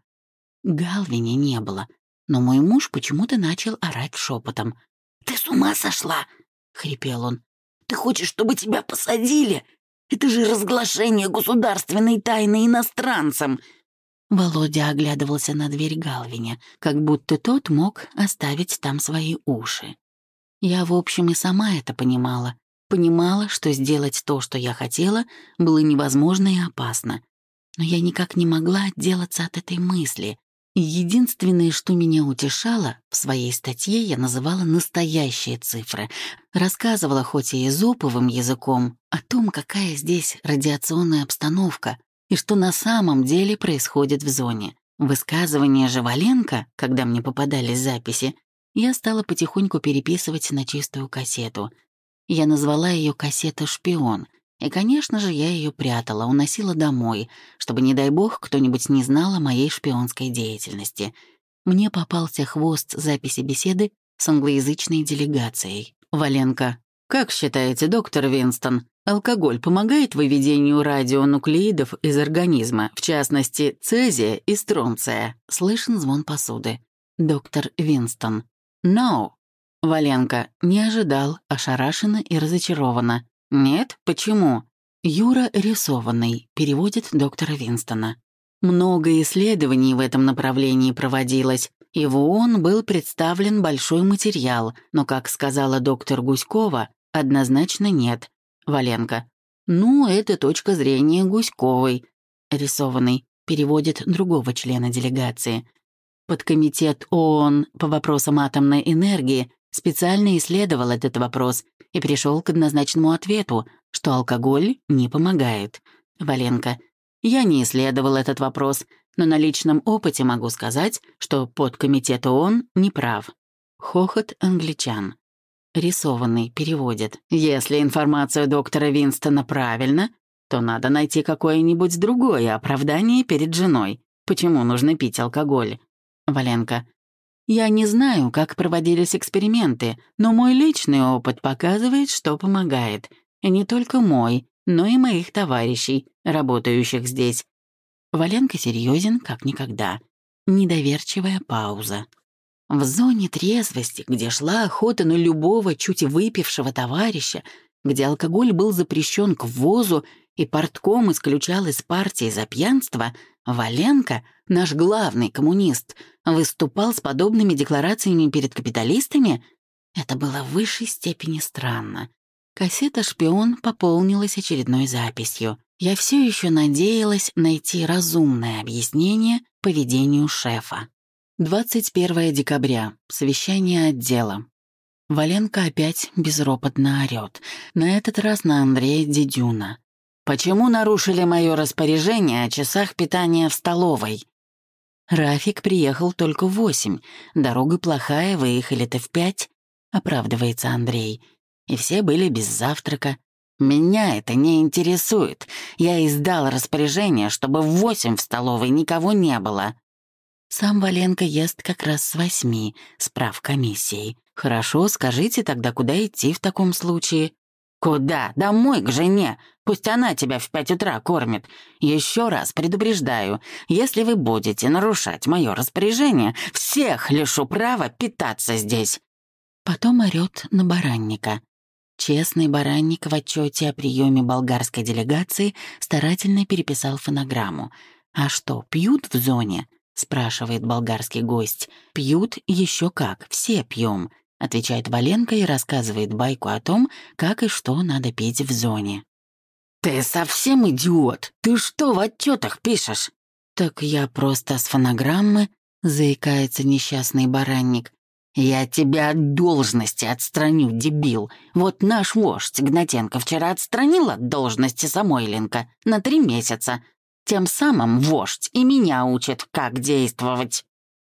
Галвиня не было, но мой муж почему-то начал орать шепотом. «Ты с ума сошла?» — хрипел он. «Ты хочешь, чтобы тебя посадили? Это же разглашение государственной тайны иностранцам!» Володя оглядывался на дверь Галвиня, как будто тот мог оставить там свои уши. Я, в общем, и сама это понимала. Понимала, что сделать то, что я хотела, было невозможно и опасно. Но я никак не могла отделаться от этой мысли. И единственное, что меня утешало, в своей статье я называла настоящие цифры. Рассказывала, хоть и эзоповым языком, о том, какая здесь радиационная обстановка и что на самом деле происходит в зоне. Высказывания же Валенко, когда мне попадались записи, я стала потихоньку переписывать на чистую кассету. Я назвала ее «Кассета Шпион», и, конечно же, я ее прятала, уносила домой, чтобы, не дай бог, кто-нибудь не знал о моей шпионской деятельности. Мне попался хвост записи беседы с англоязычной делегацией. Валенко: «Как считаете, доктор Винстон, Алкоголь помогает выведению радионуклеидов из организма, в частности, цезия и стронция. Слышен звон посуды. Доктор Винстон. No. Валенко. Не ожидал, ошарашенно и разочарованно. Нет? Почему? Юра рисованный, переводит доктора Винстона. Много исследований в этом направлении проводилось, и в ООН был представлен большой материал, но, как сказала доктор Гуськова, однозначно нет. Валенко. Ну, это точка зрения Гуськовой. Рисованный переводит другого члена делегации. Подкомитет ООН по вопросам атомной энергии специально исследовал этот вопрос и пришел к однозначному ответу, что алкоголь не помогает. Валенко. Я не исследовал этот вопрос, но на личном опыте могу сказать, что подкомитет ООН не прав. Хохот англичан. Рисованный переводит. Если информация доктора Винстона правильна, то надо найти какое-нибудь другое оправдание перед женой. Почему нужно пить алкоголь? Валенко. Я не знаю, как проводились эксперименты, но мой личный опыт показывает, что помогает. И не только мой, но и моих товарищей, работающих здесь. Валенко серьезен, как никогда. Недоверчивая пауза. В зоне трезвости, где шла охота на любого чуть выпившего товарища, где алкоголь был запрещен к ввозу и партком исключал из партии за пьянство, Валенко, наш главный коммунист, выступал с подобными декларациями перед капиталистами? Это было в высшей степени странно. Кассета «Шпион» пополнилась очередной записью. Я все еще надеялась найти разумное объяснение поведению шефа. 21 декабря. Совещание отдела. Валенко опять безропотно орёт. На этот раз на Андрея Дедюна. «Почему нарушили мое распоряжение о часах питания в столовой?» Рафик приехал только в 8. Дорога плохая, выехали-то в 5. Оправдывается Андрей. И все были без завтрака. «Меня это не интересует. Я издал распоряжение, чтобы в 8 в столовой никого не было». Сам Валенко ест как раз с 8, справ комиссией. «Хорошо, скажите тогда, куда идти в таком случае?» «Куда? Домой, к жене. Пусть она тебя в 5 утра кормит. Еще раз предупреждаю, если вы будете нарушать мое распоряжение, всех лишу права питаться здесь». Потом орёт на Баранника. Честный Баранник в отчете о приеме болгарской делегации старательно переписал фонограмму. «А что, пьют в зоне?» — спрашивает болгарский гость. «Пьют еще как, все пьем», — отвечает Валенко и рассказывает байку о том, как и что надо пить в зоне. «Ты совсем идиот? Ты что в отчетах пишешь?» «Так я просто с фонограммы», — заикается несчастный Баранник. «Я тебя от должности отстраню, дебил. Вот наш вождь Гнатенко вчера отстранил от должности Самойленко на 3 месяца. Тем самым вождь и меня учит, как действовать».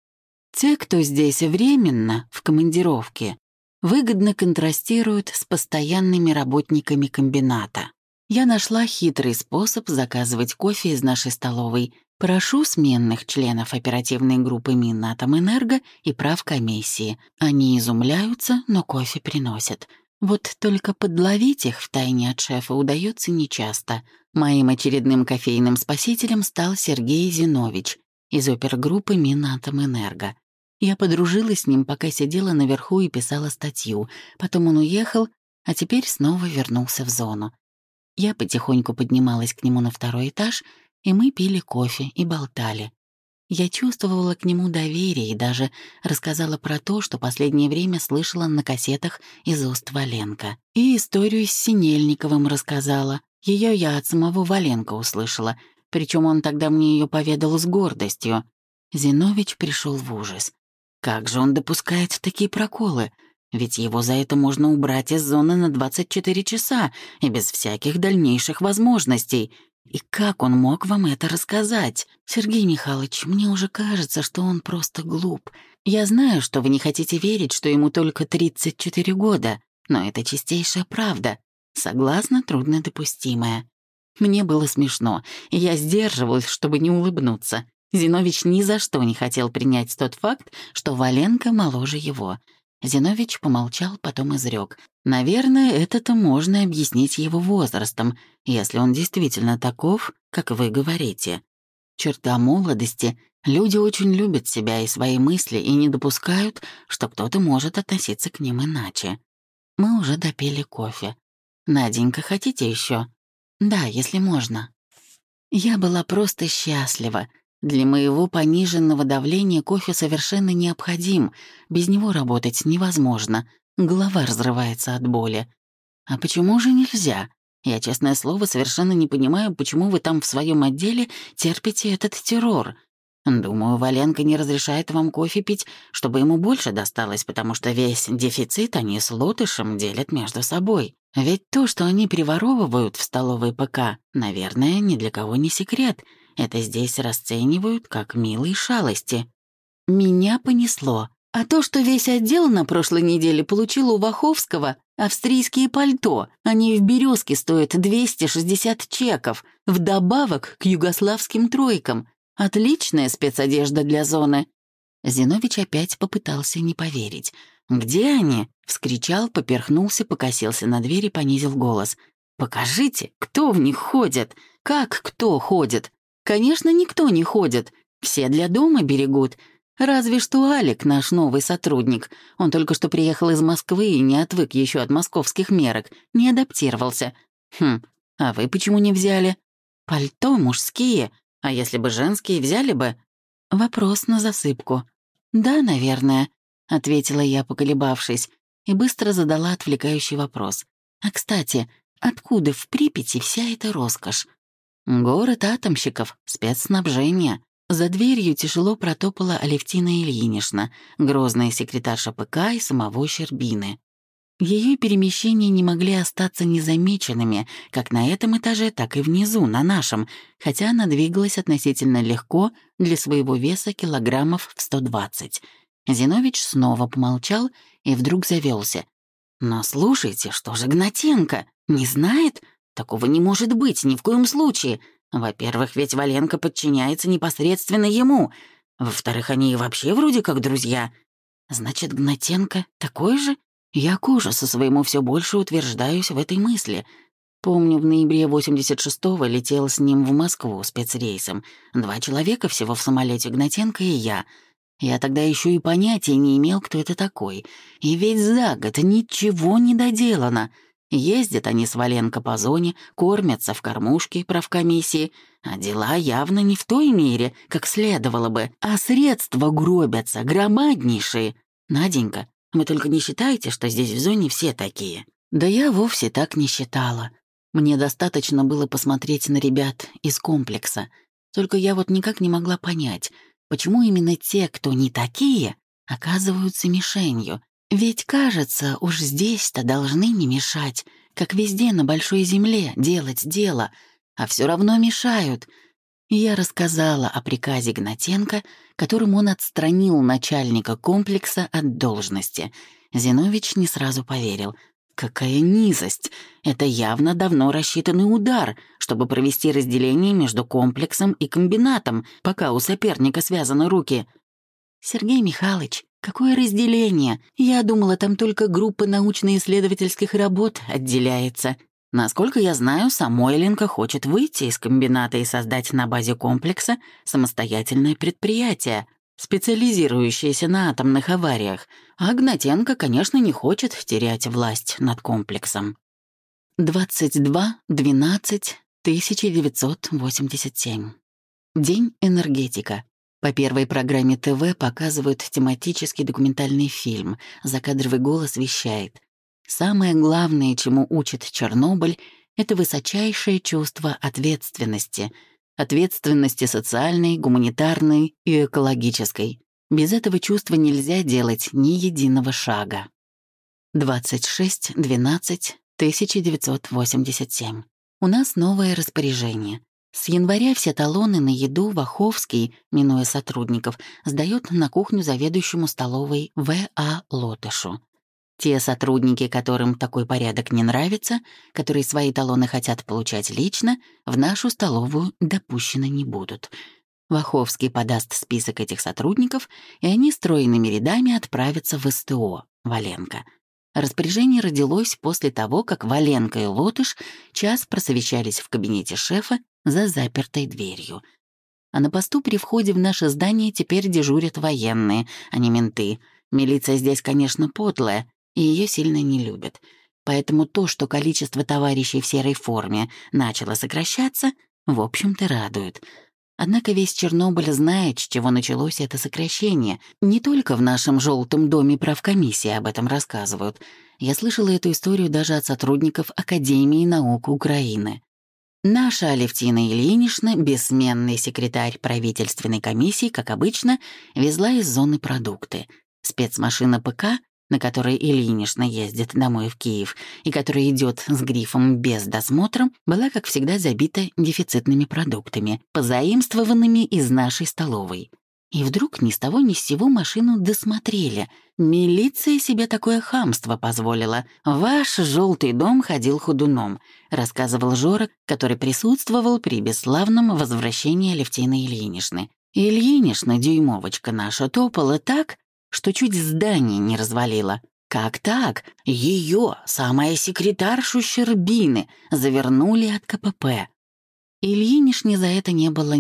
Те, кто здесь временно, в командировке, выгодно контрастируют с постоянными работниками комбината. Я нашла хитрый способ заказывать кофе из нашей столовой. Прошу сменных членов оперативной группы Минатомэнерго и правкомиссии. Они изумляются, но кофе приносят. Вот только подловить их втайне от шефа удается нечасто. Моим очередным кофейным спасителем стал Сергей Зинович из опергруппы Минатомэнерго. Я подружилась с ним, пока сидела наверху и писала статью. Потом он уехал, а теперь снова вернулся в зону. Я потихоньку поднималась к нему на 2-й этаж, и мы пили кофе и болтали. Я чувствовала к нему доверие и даже рассказала про то, что последнее время слышала на кассетах из уст Валенко. И историю с Синельниковым рассказала. Ее я от самого Валенко услышала, причем он тогда мне ее поведал с гордостью. Зинович пришел в ужас. Как же он допускает такие проколы? Ведь его за это можно убрать из зоны на 24 часа и без всяких дальнейших возможностей. И как он мог вам это рассказать? Сергей Михайлович, мне уже кажется, что он просто глуп. Я знаю, что вы не хотите верить, что ему только 34 года, но это чистейшая правда. Согласна, труднодопустимая. Мне было смешно, и я сдерживалась, чтобы не улыбнуться. Зинович ни за что не хотел принять тот факт, что Валенко моложе его. Зинович помолчал, потом изрек: «Наверное, это-то можно объяснить его возрастом, если он действительно таков, как вы говорите. Черта молодости — люди очень любят себя и свои мысли и не допускают, что кто-то может относиться к ним иначе». Мы уже допили кофе. «Наденька, хотите еще? «Да, если можно». Я была просто счастлива. Для моего пониженного давления кофе совершенно необходим. Без него работать невозможно. Голова разрывается от боли. А почему же нельзя? Я, честное слово, совершенно не понимаю, почему вы там в своем отделе терпите этот террор. Думаю, Валенка не разрешает вам кофе пить, чтобы ему больше досталось, потому что весь дефицит они с Лотышем делят между собой. Ведь то, что они приворовывают в столовой ПК, наверное, ни для кого не секрет. Это здесь расценивают как милые шалости. Меня понесло. А то, что весь отдел на прошлой неделе получил у Ваховского австрийские пальто, они в «Березке» стоят 260 чеков, вдобавок к югославским тройкам. Отличная спецодежда для зоны. Зинович опять попытался не поверить. «Где они?» — вскричал, поперхнулся, покосился на дверь и понизил голос. «Покажите, кто в них ходит? Как кто ходит? Конечно, никто не ходит. Все для дома берегут. Разве что Алик, наш новый сотрудник. Он только что приехал из Москвы и не отвык еще от московских мерок, не адаптировался. А вы почему не взяли? Пальто мужские, а если бы женские взяли бы?» Вопрос на засыпку. «Да, наверное», — ответила я, поколебавшись, и быстро задала отвлекающий вопрос. «А, кстати, откуда в Припяти вся эта роскошь?» «Город атомщиков, спецснабжение». За дверью тяжело протопала Алевтина Ильинична, грозная секретарша ПК и самого Щербины. Ее перемещения не могли остаться незамеченными как на этом этаже, так и внизу, на нашем, хотя она двигалась относительно легко для своего веса килограммов в 120. Зинович снова помолчал и вдруг завелся. «Но слушайте, что же Гнатенко? Не знает? Такого не может быть, ни в коем случае. Во-первых, ведь Валенко подчиняется непосредственно ему. Во-вторых, они и вообще вроде как друзья. Значит, Гнатенко такой же?» Я к ужасу своему все больше утверждаюсь в этой мысли. Помню, в ноябре 86-го летел с ним в Москву спецрейсом. 2 человека всего в самолете, Гнатенко и я. Я тогда еще и понятия не имел, кто это такой. И ведь за год ничего не доделано. Ездят они с Валенко по зоне, кормятся в кормушке правкомиссии, а дела явно не в той мере, как следовало бы, а средства гробятся, громаднейшие. Наденька, вы только не считаете, что здесь в зоне все такие? Да я вовсе так не считала. Мне достаточно было посмотреть на ребят из комплекса. Только я вот никак не могла понять, почему именно те, кто не такие, оказываются мишенью. Ведь, кажется, уж здесь-то должны не мешать, как везде на большой земле делать дело, а все равно мешают. Я рассказала о приказе Гнатенко, которым он отстранил начальника комплекса от должности. Зинович не сразу поверил. Какая низость! Это явно давно рассчитанный удар, чтобы провести разделение между комплексом и комбинатом, пока у соперника связаны руки. «Сергей Михайлович, какое разделение? Я думала, там только группа научно-исследовательских работ отделяется. Насколько я знаю, Самойленко хочет выйти из комбината и создать на базе комплекса самостоятельное предприятие, специализирующееся на атомных авариях, а Гнатенко, конечно, не хочет терять власть над комплексом». 22.12.1987. День энергетика. По первой программе ТВ показывают тематический документальный фильм. Закадровый голос вещает: «Самое главное, чему учит Чернобыль, это высочайшее чувство ответственности. Ответственности социальной, гуманитарной и экологической. Без этого чувства нельзя делать ни единого шага». 26.12.1987. У нас новое распоряжение. С января все талоны на еду Ваховский, минуя сотрудников, сдает на кухню заведующему столовой В.А. Лотышу. Те сотрудники, которым такой порядок не нравится, которые свои талоны хотят получать лично, в нашу столовую допущены не будут. Ваховский подаст список этих сотрудников, и они стройными рядами отправятся в СТО. Валенко. Распоряжение родилось после того, как Валенко и Лотыш час просовещались в кабинете шефа за запертой дверью. А на посту при входе в наше здание теперь дежурят военные, а не менты. Милиция здесь, конечно, подлая, и ее сильно не любят. Поэтому то, что количество товарищей в серой форме начало сокращаться, в общем-то радует. Однако весь Чернобыль знает, с чего началось это сокращение. Не только в нашем желтом доме правкомиссии об этом рассказывают. Я слышала эту историю даже от сотрудников Академии наук Украины. Наша Алевтина Ильинична, бессменный секретарь правительственной комиссии, как обычно, везла из зоны продукты. Спецмашина ПК, на которой Ильинична ездит домой в Киев и которая идет с грифом «без досмотра», была, как всегда, забита дефицитными продуктами, позаимствованными из нашей столовой. И вдруг ни с того ни с сего машину досмотрели. Милиция себе такое хамство позволила. «Ваш желтый дом ходил ходуном», — рассказывал Жора, который присутствовал при бесславном возвращении Алевтины Ильиничны. Ильинична, дюймовочка наша, топала так, что чуть здание не развалило. Как так? Ее, самая секретаршу Щербины, завернули от КПП. Ильиничне за это не было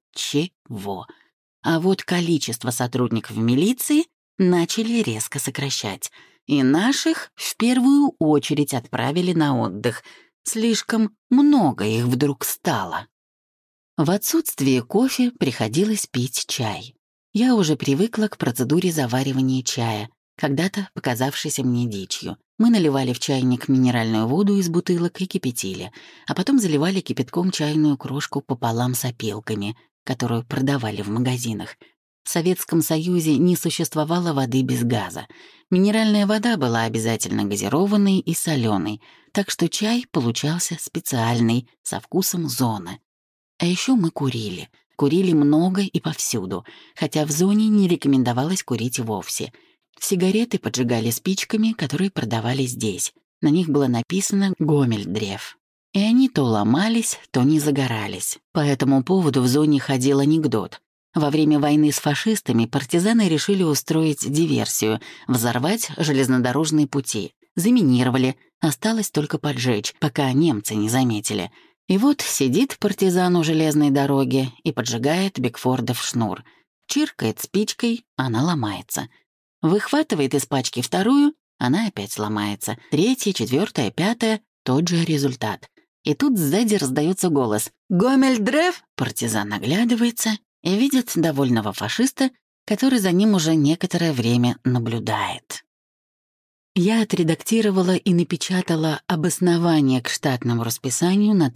ничего. А вот количество сотрудников милиции начали резко сокращать. И наших в первую очередь отправили на отдых. Слишком много их вдруг стало. В отсутствие кофе приходилось пить чай. Я уже привыкла к процедуре заваривания чая, когда-то показавшейся мне дичью. Мы наливали в чайник минеральную воду из бутылок и кипятили, а потом заливали кипятком чайную крошку пополам с опилками, которую продавали в магазинах. В Советском Союзе не существовало воды без газа. Минеральная вода была обязательно газированной и соленой, так что чай получался специальный, со вкусом зоны. А еще мы курили. Курили много и повсюду, хотя в зоне не рекомендовалось курить вовсе. Сигареты поджигали спичками, которые продавали здесь. На них было написано «Гомельдрев». И они то ломались, то не загорались. По этому поводу в зоне ходил анекдот. Во время войны с фашистами партизаны решили устроить диверсию, взорвать железнодорожные пути. Заминировали, осталось только поджечь, пока немцы не заметили. И вот сидит партизан у железной дороги и поджигает Бигфордов шнур. Чиркает спичкой, она ломается. Выхватывает из пачки вторую, она опять ломается. Третья, четвертая, пятая — тот же результат. И тут сзади раздается голос «Гомельдрев!». Партизан оглядывается и видит довольного фашиста, который за ним уже некоторое время наблюдает. Я отредактировала и напечатала обоснование к штатному расписанию на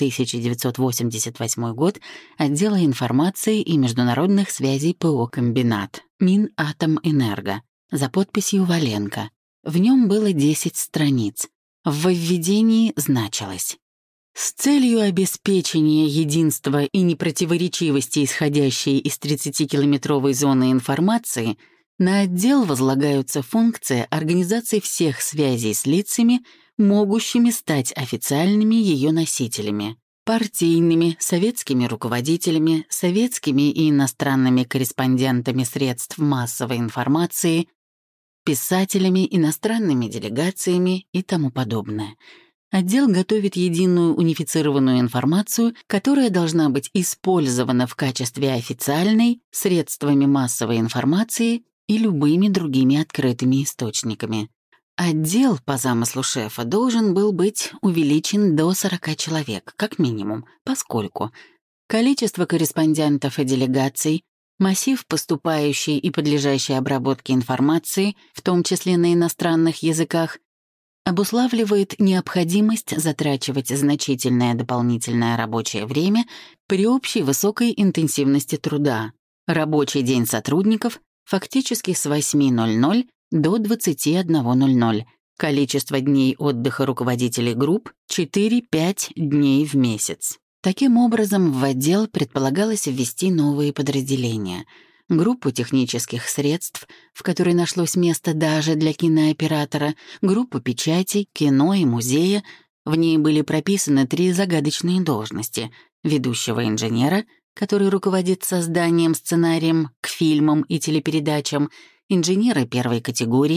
1988 год отдела информации и международных связей ПО «Комбинат» Минатомэнерго за подписью Валенко. В нем было 10 страниц. В введении значилось: с целью обеспечения единства и непротиворечивости исходящей из 30-километровой зоны информации на отдел возлагаются функции организации всех связей с лицами, могущими стать официальными ее носителями, партийными, советскими руководителями, советскими и иностранными корреспондентами средств массовой информации, писателями, иностранными делегациями и тому подобное. Отдел готовит единую унифицированную информацию, которая должна быть использована в качестве официальной средствами массовой информации и любыми другими открытыми источниками. Отдел, по замыслу шефа, должен был быть увеличен до 40 человек, как минимум, поскольку количество корреспондентов и делегаций, массив поступающей и подлежащей обработке информации, в том числе на иностранных языках, обуславливает необходимость затрачивать значительное дополнительное рабочее время при общей высокой интенсивности труда. Рабочий день сотрудников фактически с 8:00 до 21:00. Количество дней отдыха руководителей групп — 4-5 дней в месяц. Таким образом, в отдел предполагалось ввести новые подразделения. Группу технических средств, в которой нашлось место даже для кинооператора, группу печати, кино и музея. В ней были прописаны 3 загадочные должности: ведущего инженера, который руководит созданием, сценарием к фильмам и телепередачам, инженера первой категории,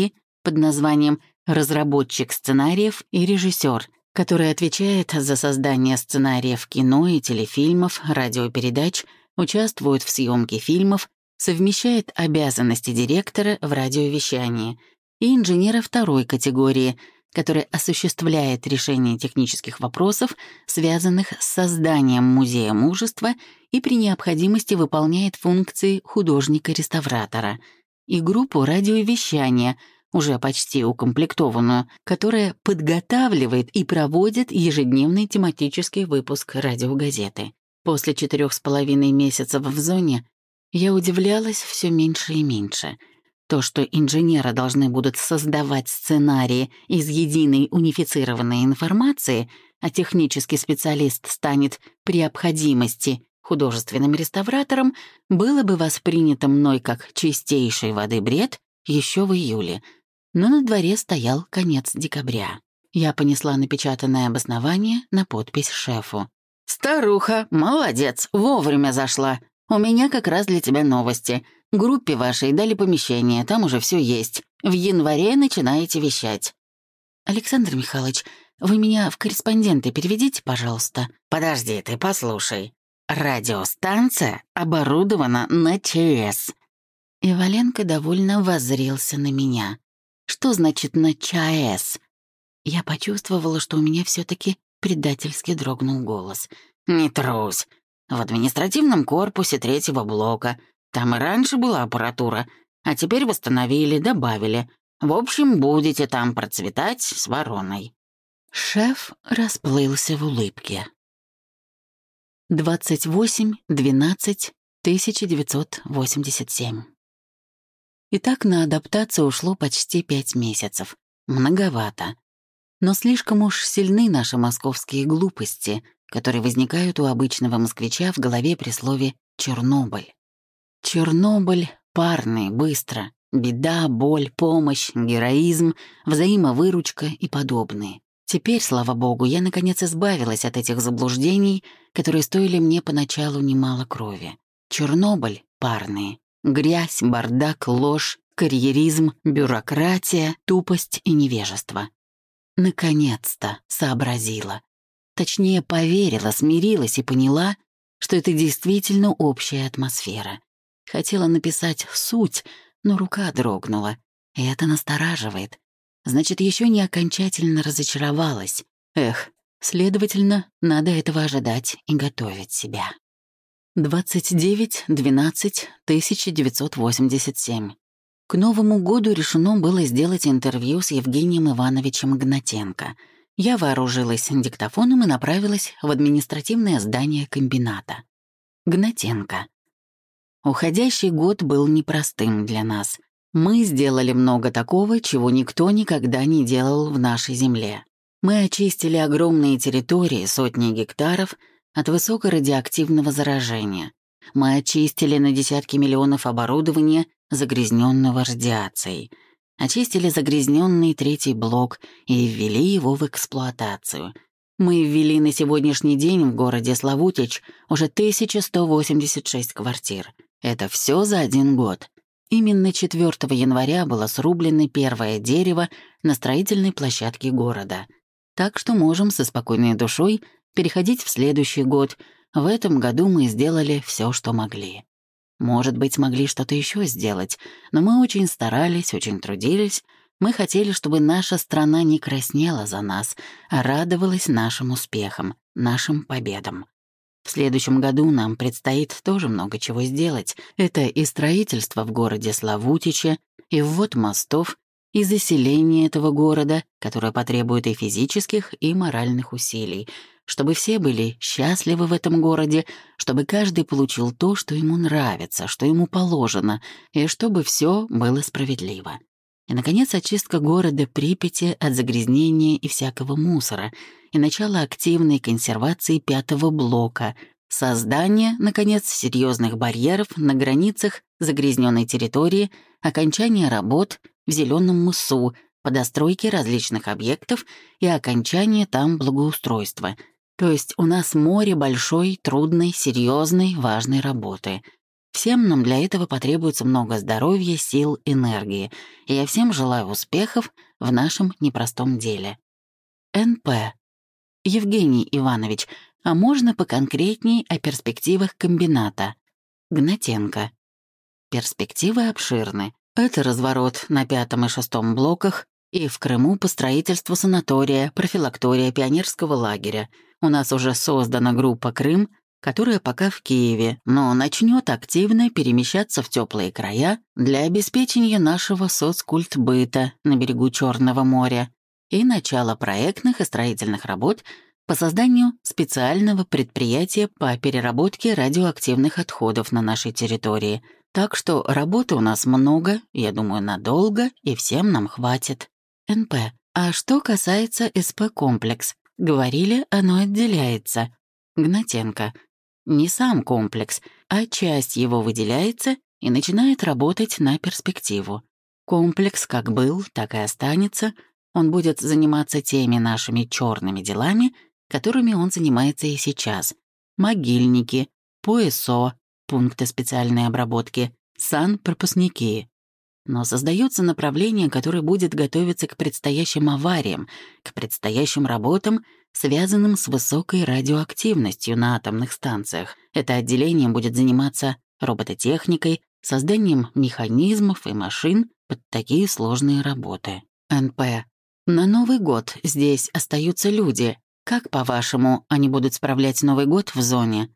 под названием «Разработчик сценариев и режиссер», который отвечает за создание сценариев кино и телефильмов, радиопередач, участвует в съемке фильмов, совмещает обязанности директора в радиовещании, и инженера второй категории, который осуществляет решение технических вопросов, связанных с созданием музея мужества и при необходимости выполняет функции художника-реставратора, и группу радиовещания, уже почти укомплектованную, которая подготавливает и проводит ежедневный тематический выпуск радиогазеты. После 4,5 месяцев в зоне я удивлялась все меньше и меньше. То, что инженеры должны будут создавать сценарии из единой унифицированной информации, а технический специалист станет при необходимости художественным реставратором, было бы воспринято мной как чистейшей воды бред еще в июле. Но на дворе стоял конец декабря. Я понесла напечатанное обоснование на подпись шефу. «Старуха, молодец, вовремя зашла. У меня как раз для тебя новости. Группе вашей дали помещение, там уже все есть. В январе начинаете вещать». «Александр Михайлович, вы меня в корреспонденты переведите, пожалуйста». «Подожди ты, послушай. Радиостанция оборудована на ЧС». Иваленко довольно воззрелся на меня. «Что значит на ЧАЭС?» Я почувствовала, что у меня все-таки предательски дрогнул голос. «Не трусь. В административном корпусе 3-го блока. Там и раньше была аппаратура, а теперь восстановили, добавили. В общем, будете там процветать с вороной». Шеф расплылся в улыбке. 28.12.1987. Итак, на адаптацию ушло почти 5 месяцев. Многовато. Но слишком уж сильны наши московские глупости, которые возникают у обычного москвича в голове при слове «Чернобыль». Чернобыль парный, быстро. Беда, боль, помощь, героизм, взаимовыручка и подобные. Теперь, слава богу, я наконец избавилась от этих заблуждений, которые стоили мне поначалу немало крови. Чернобыль парные. Грязь, бардак, ложь, карьеризм, бюрократия, тупость и невежество. Наконец-то сообразила. Точнее, поверила, смирилась и поняла, что это действительно общая атмосфера. Хотела написать «суть», но рука дрогнула, и это настораживает. Значит, еще не окончательно разочаровалась. Следовательно, надо этого ожидать и готовить себя. 29.12.1987. К Новому году решено было сделать интервью с Евгением Ивановичем Гнатенко. Я вооружилась диктофоном и направилась в административное здание комбината. Гнатенко. Уходящий год был непростым для нас. Мы сделали много такого, чего никто никогда не делал в нашей земле. Мы очистили огромные территории, сотни гектаров, от высокорадиоактивного заражения. Мы очистили на десятки миллионов оборудования, загрязненного радиацией. Очистили загрязненный 3-й блок и ввели его в эксплуатацию. Мы ввели на сегодняшний день в городе Славутич уже 1186 квартир. Это все за 1 год. Именно 4 января было срублено первое дерево на строительной площадке города. Так что можем со спокойной душой переходить в следующий год. В этом году мы сделали все, что могли. Может быть, смогли что-то еще сделать, но мы очень старались, очень трудились. Мы хотели, чтобы наша страна не краснела за нас, а радовалась нашим успехам, нашим победам. В следующем году нам предстоит тоже много чего сделать. Это и строительство в городе Славутиче, и ввод мостов, и заселение этого города, которое потребует и физических, и моральных усилий, чтобы все были счастливы в этом городе, чтобы каждый получил то, что ему нравится, что ему положено, и чтобы все было справедливо. И, наконец, очистка города Припяти от загрязнения и всякого мусора, и начало активной консервации 5-го блока, создание, наконец, серьезных барьеров на границах загрязненной территории, окончание работ в Зеленом мысу по достройке различных объектов и окончание там благоустройства. То есть у нас море большой, трудной, серьезной, важной работы. Всем нам для этого потребуется много здоровья, сил, энергии. И я всем желаю успехов в нашем непростом деле. НП. Евгений Иванович, а можно поконкретней о перспективах комбината? Гнатенко. Перспективы обширны. Это разворот на 5 и 6 блоках и в Крыму по строительству санатория, профилактория, пионерского лагеря. У нас уже создана группа «Крым», которая пока в Киеве, но начнет активно перемещаться в теплые края для обеспечения нашего соцкультбыта на берегу Черного моря и начала проектных и строительных работ по созданию специального предприятия по переработке радиоактивных отходов на нашей территории. Так что работы у нас много, я думаю, надолго, и всем нам хватит. НП. А что касается СП-комплекс, говорили, оно отделяется. Гнатенко. Не сам комплекс, а часть его выделяется и начинает работать на перспективу. Комплекс как был, так и останется. Он будет заниматься теми нашими черными делами, которыми он занимается и сейчас. Могильники, ПСО, пункты специальной обработки, санпропускники. Но создается направление, которое будет готовиться к предстоящим авариям, к предстоящим работам, связанным с высокой радиоактивностью на атомных станциях. Это отделение будет заниматься робототехникой, созданием механизмов и машин под такие сложные работы. НП. На Новый год здесь остаются люди. Как, по-вашему, они будут справлять Новый год в зоне?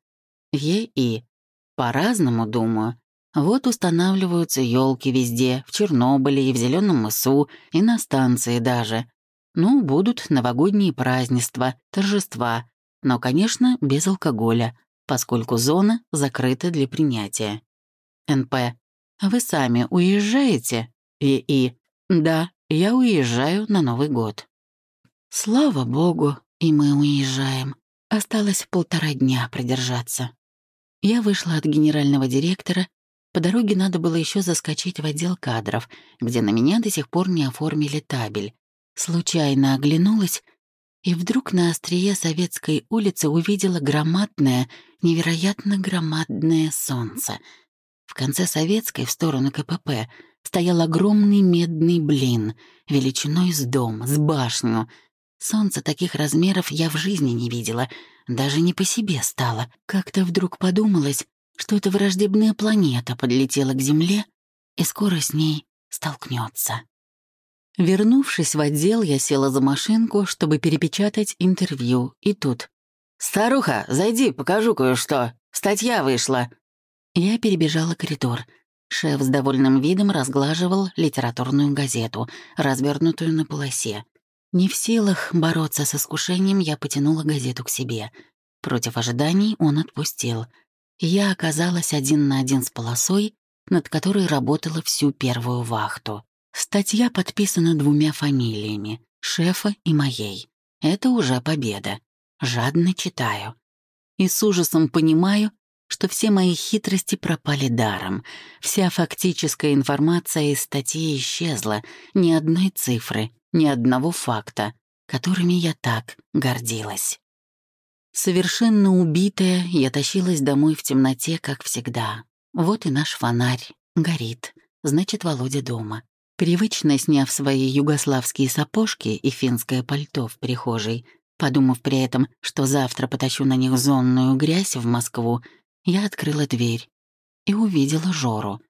ЕИ. По-разному, думаю. Вот устанавливаются елки везде, в Чернобыле и в Зеленом мысу, и на станции даже. Ну, будут новогодние празднества, торжества, но, конечно, без алкоголя, поскольку зона закрыта для принятия. НП. А вы сами уезжаете? ИИ. Да, я уезжаю на Новый год. Слава богу, и мы уезжаем. Осталось 1,5 дня продержаться. Я вышла от генерального директора. По дороге надо было еще заскочить в отдел кадров, где на меня до сих пор не оформили табель. Случайно оглянулась, и вдруг на острие Советской улицы увидела громадное, невероятно громадное солнце. В конце Советской, в сторону КПП, стоял огромный медный блин, величиной с дом, с башню. Солнца таких размеров я в жизни не видела, даже не по себе стало. Как-то вдруг подумалось, что эта враждебная планета подлетела к Земле и скоро с ней столкнется. Вернувшись в отдел, я села за машинку, чтобы перепечатать интервью, и тут. «Старуха, зайди, покажу кое-что. Статья вышла». Я перебежала коридор. Шеф с довольным видом разглаживал литературную газету, развернутую на полосе. Не в силах бороться с искушением, я потянула газету к себе. Против ожиданий он отпустил. Я оказалась 1 на 1 с полосой, над которой работала всю первую вахту. Статья подписана 2 фамилиями — шефа и моей. Это уже победа. Жадно читаю. И с ужасом понимаю, что все мои хитрости пропали даром. Вся фактическая информация из статьи исчезла, ни одной цифры, ни одного факта, которыми я так гордилась. Совершенно убитая, я тащилась домой в темноте, как всегда. Вот и наш фонарь. Горит. Значит, Володя дома. Привычно сняв свои югославские сапожки и финское пальто в прихожей, подумав при этом, что завтра потащу на них зонную грязь в Москву, я открыла дверь и увидела Жору.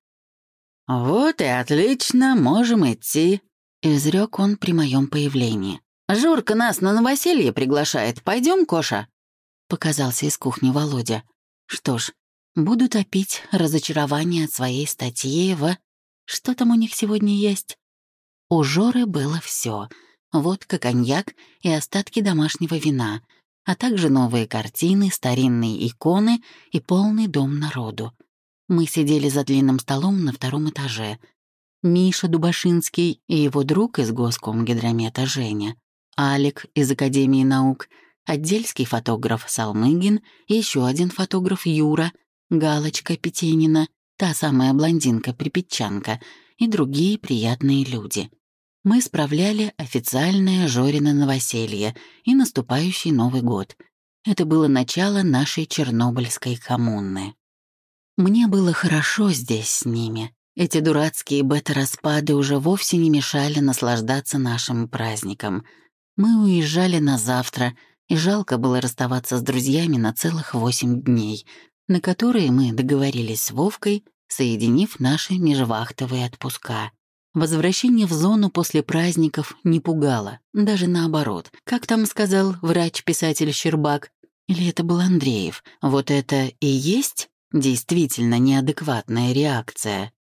«Вот и отлично, можем идти», — изрек он при моем появлении. «Жорка нас на новоселье приглашает. Пойдем, Коша?» Показался из кухни Володя. Что ж, буду топить разочарование от своей статьи в... Что там у них сегодня есть? У Жоры было все: водка, коньяк и остатки домашнего вина, а также новые картины, старинные иконы и полный дом народу. Мы сидели за длинным столом на 2 этаже. Миша Дубашинский и его друг из Госкомгидромета Женя, Алик из Академии наук, отдельский фотограф Салмыгин и еще один фотограф Юра, Галочка Петенина, та самая блондинка-припятчанка и другие приятные люди. Мы справляли официальное Жорино новоселье и наступающий Новый год. Это было начало нашей чернобыльской коммуны. Мне было хорошо здесь с ними. Эти дурацкие бета-распады уже вовсе не мешали наслаждаться нашим праздником. Мы уезжали на завтра, и жалко было расставаться с друзьями на целых 8 дней, на которые мы договорились с Вовкой, соединив наши межвахтовые отпуска. Возвращение в зону после праздников не пугало, даже наоборот. Как там сказал врач-писатель Щербак, или это был Андреев, вот это и есть действительно неадекватная реакция.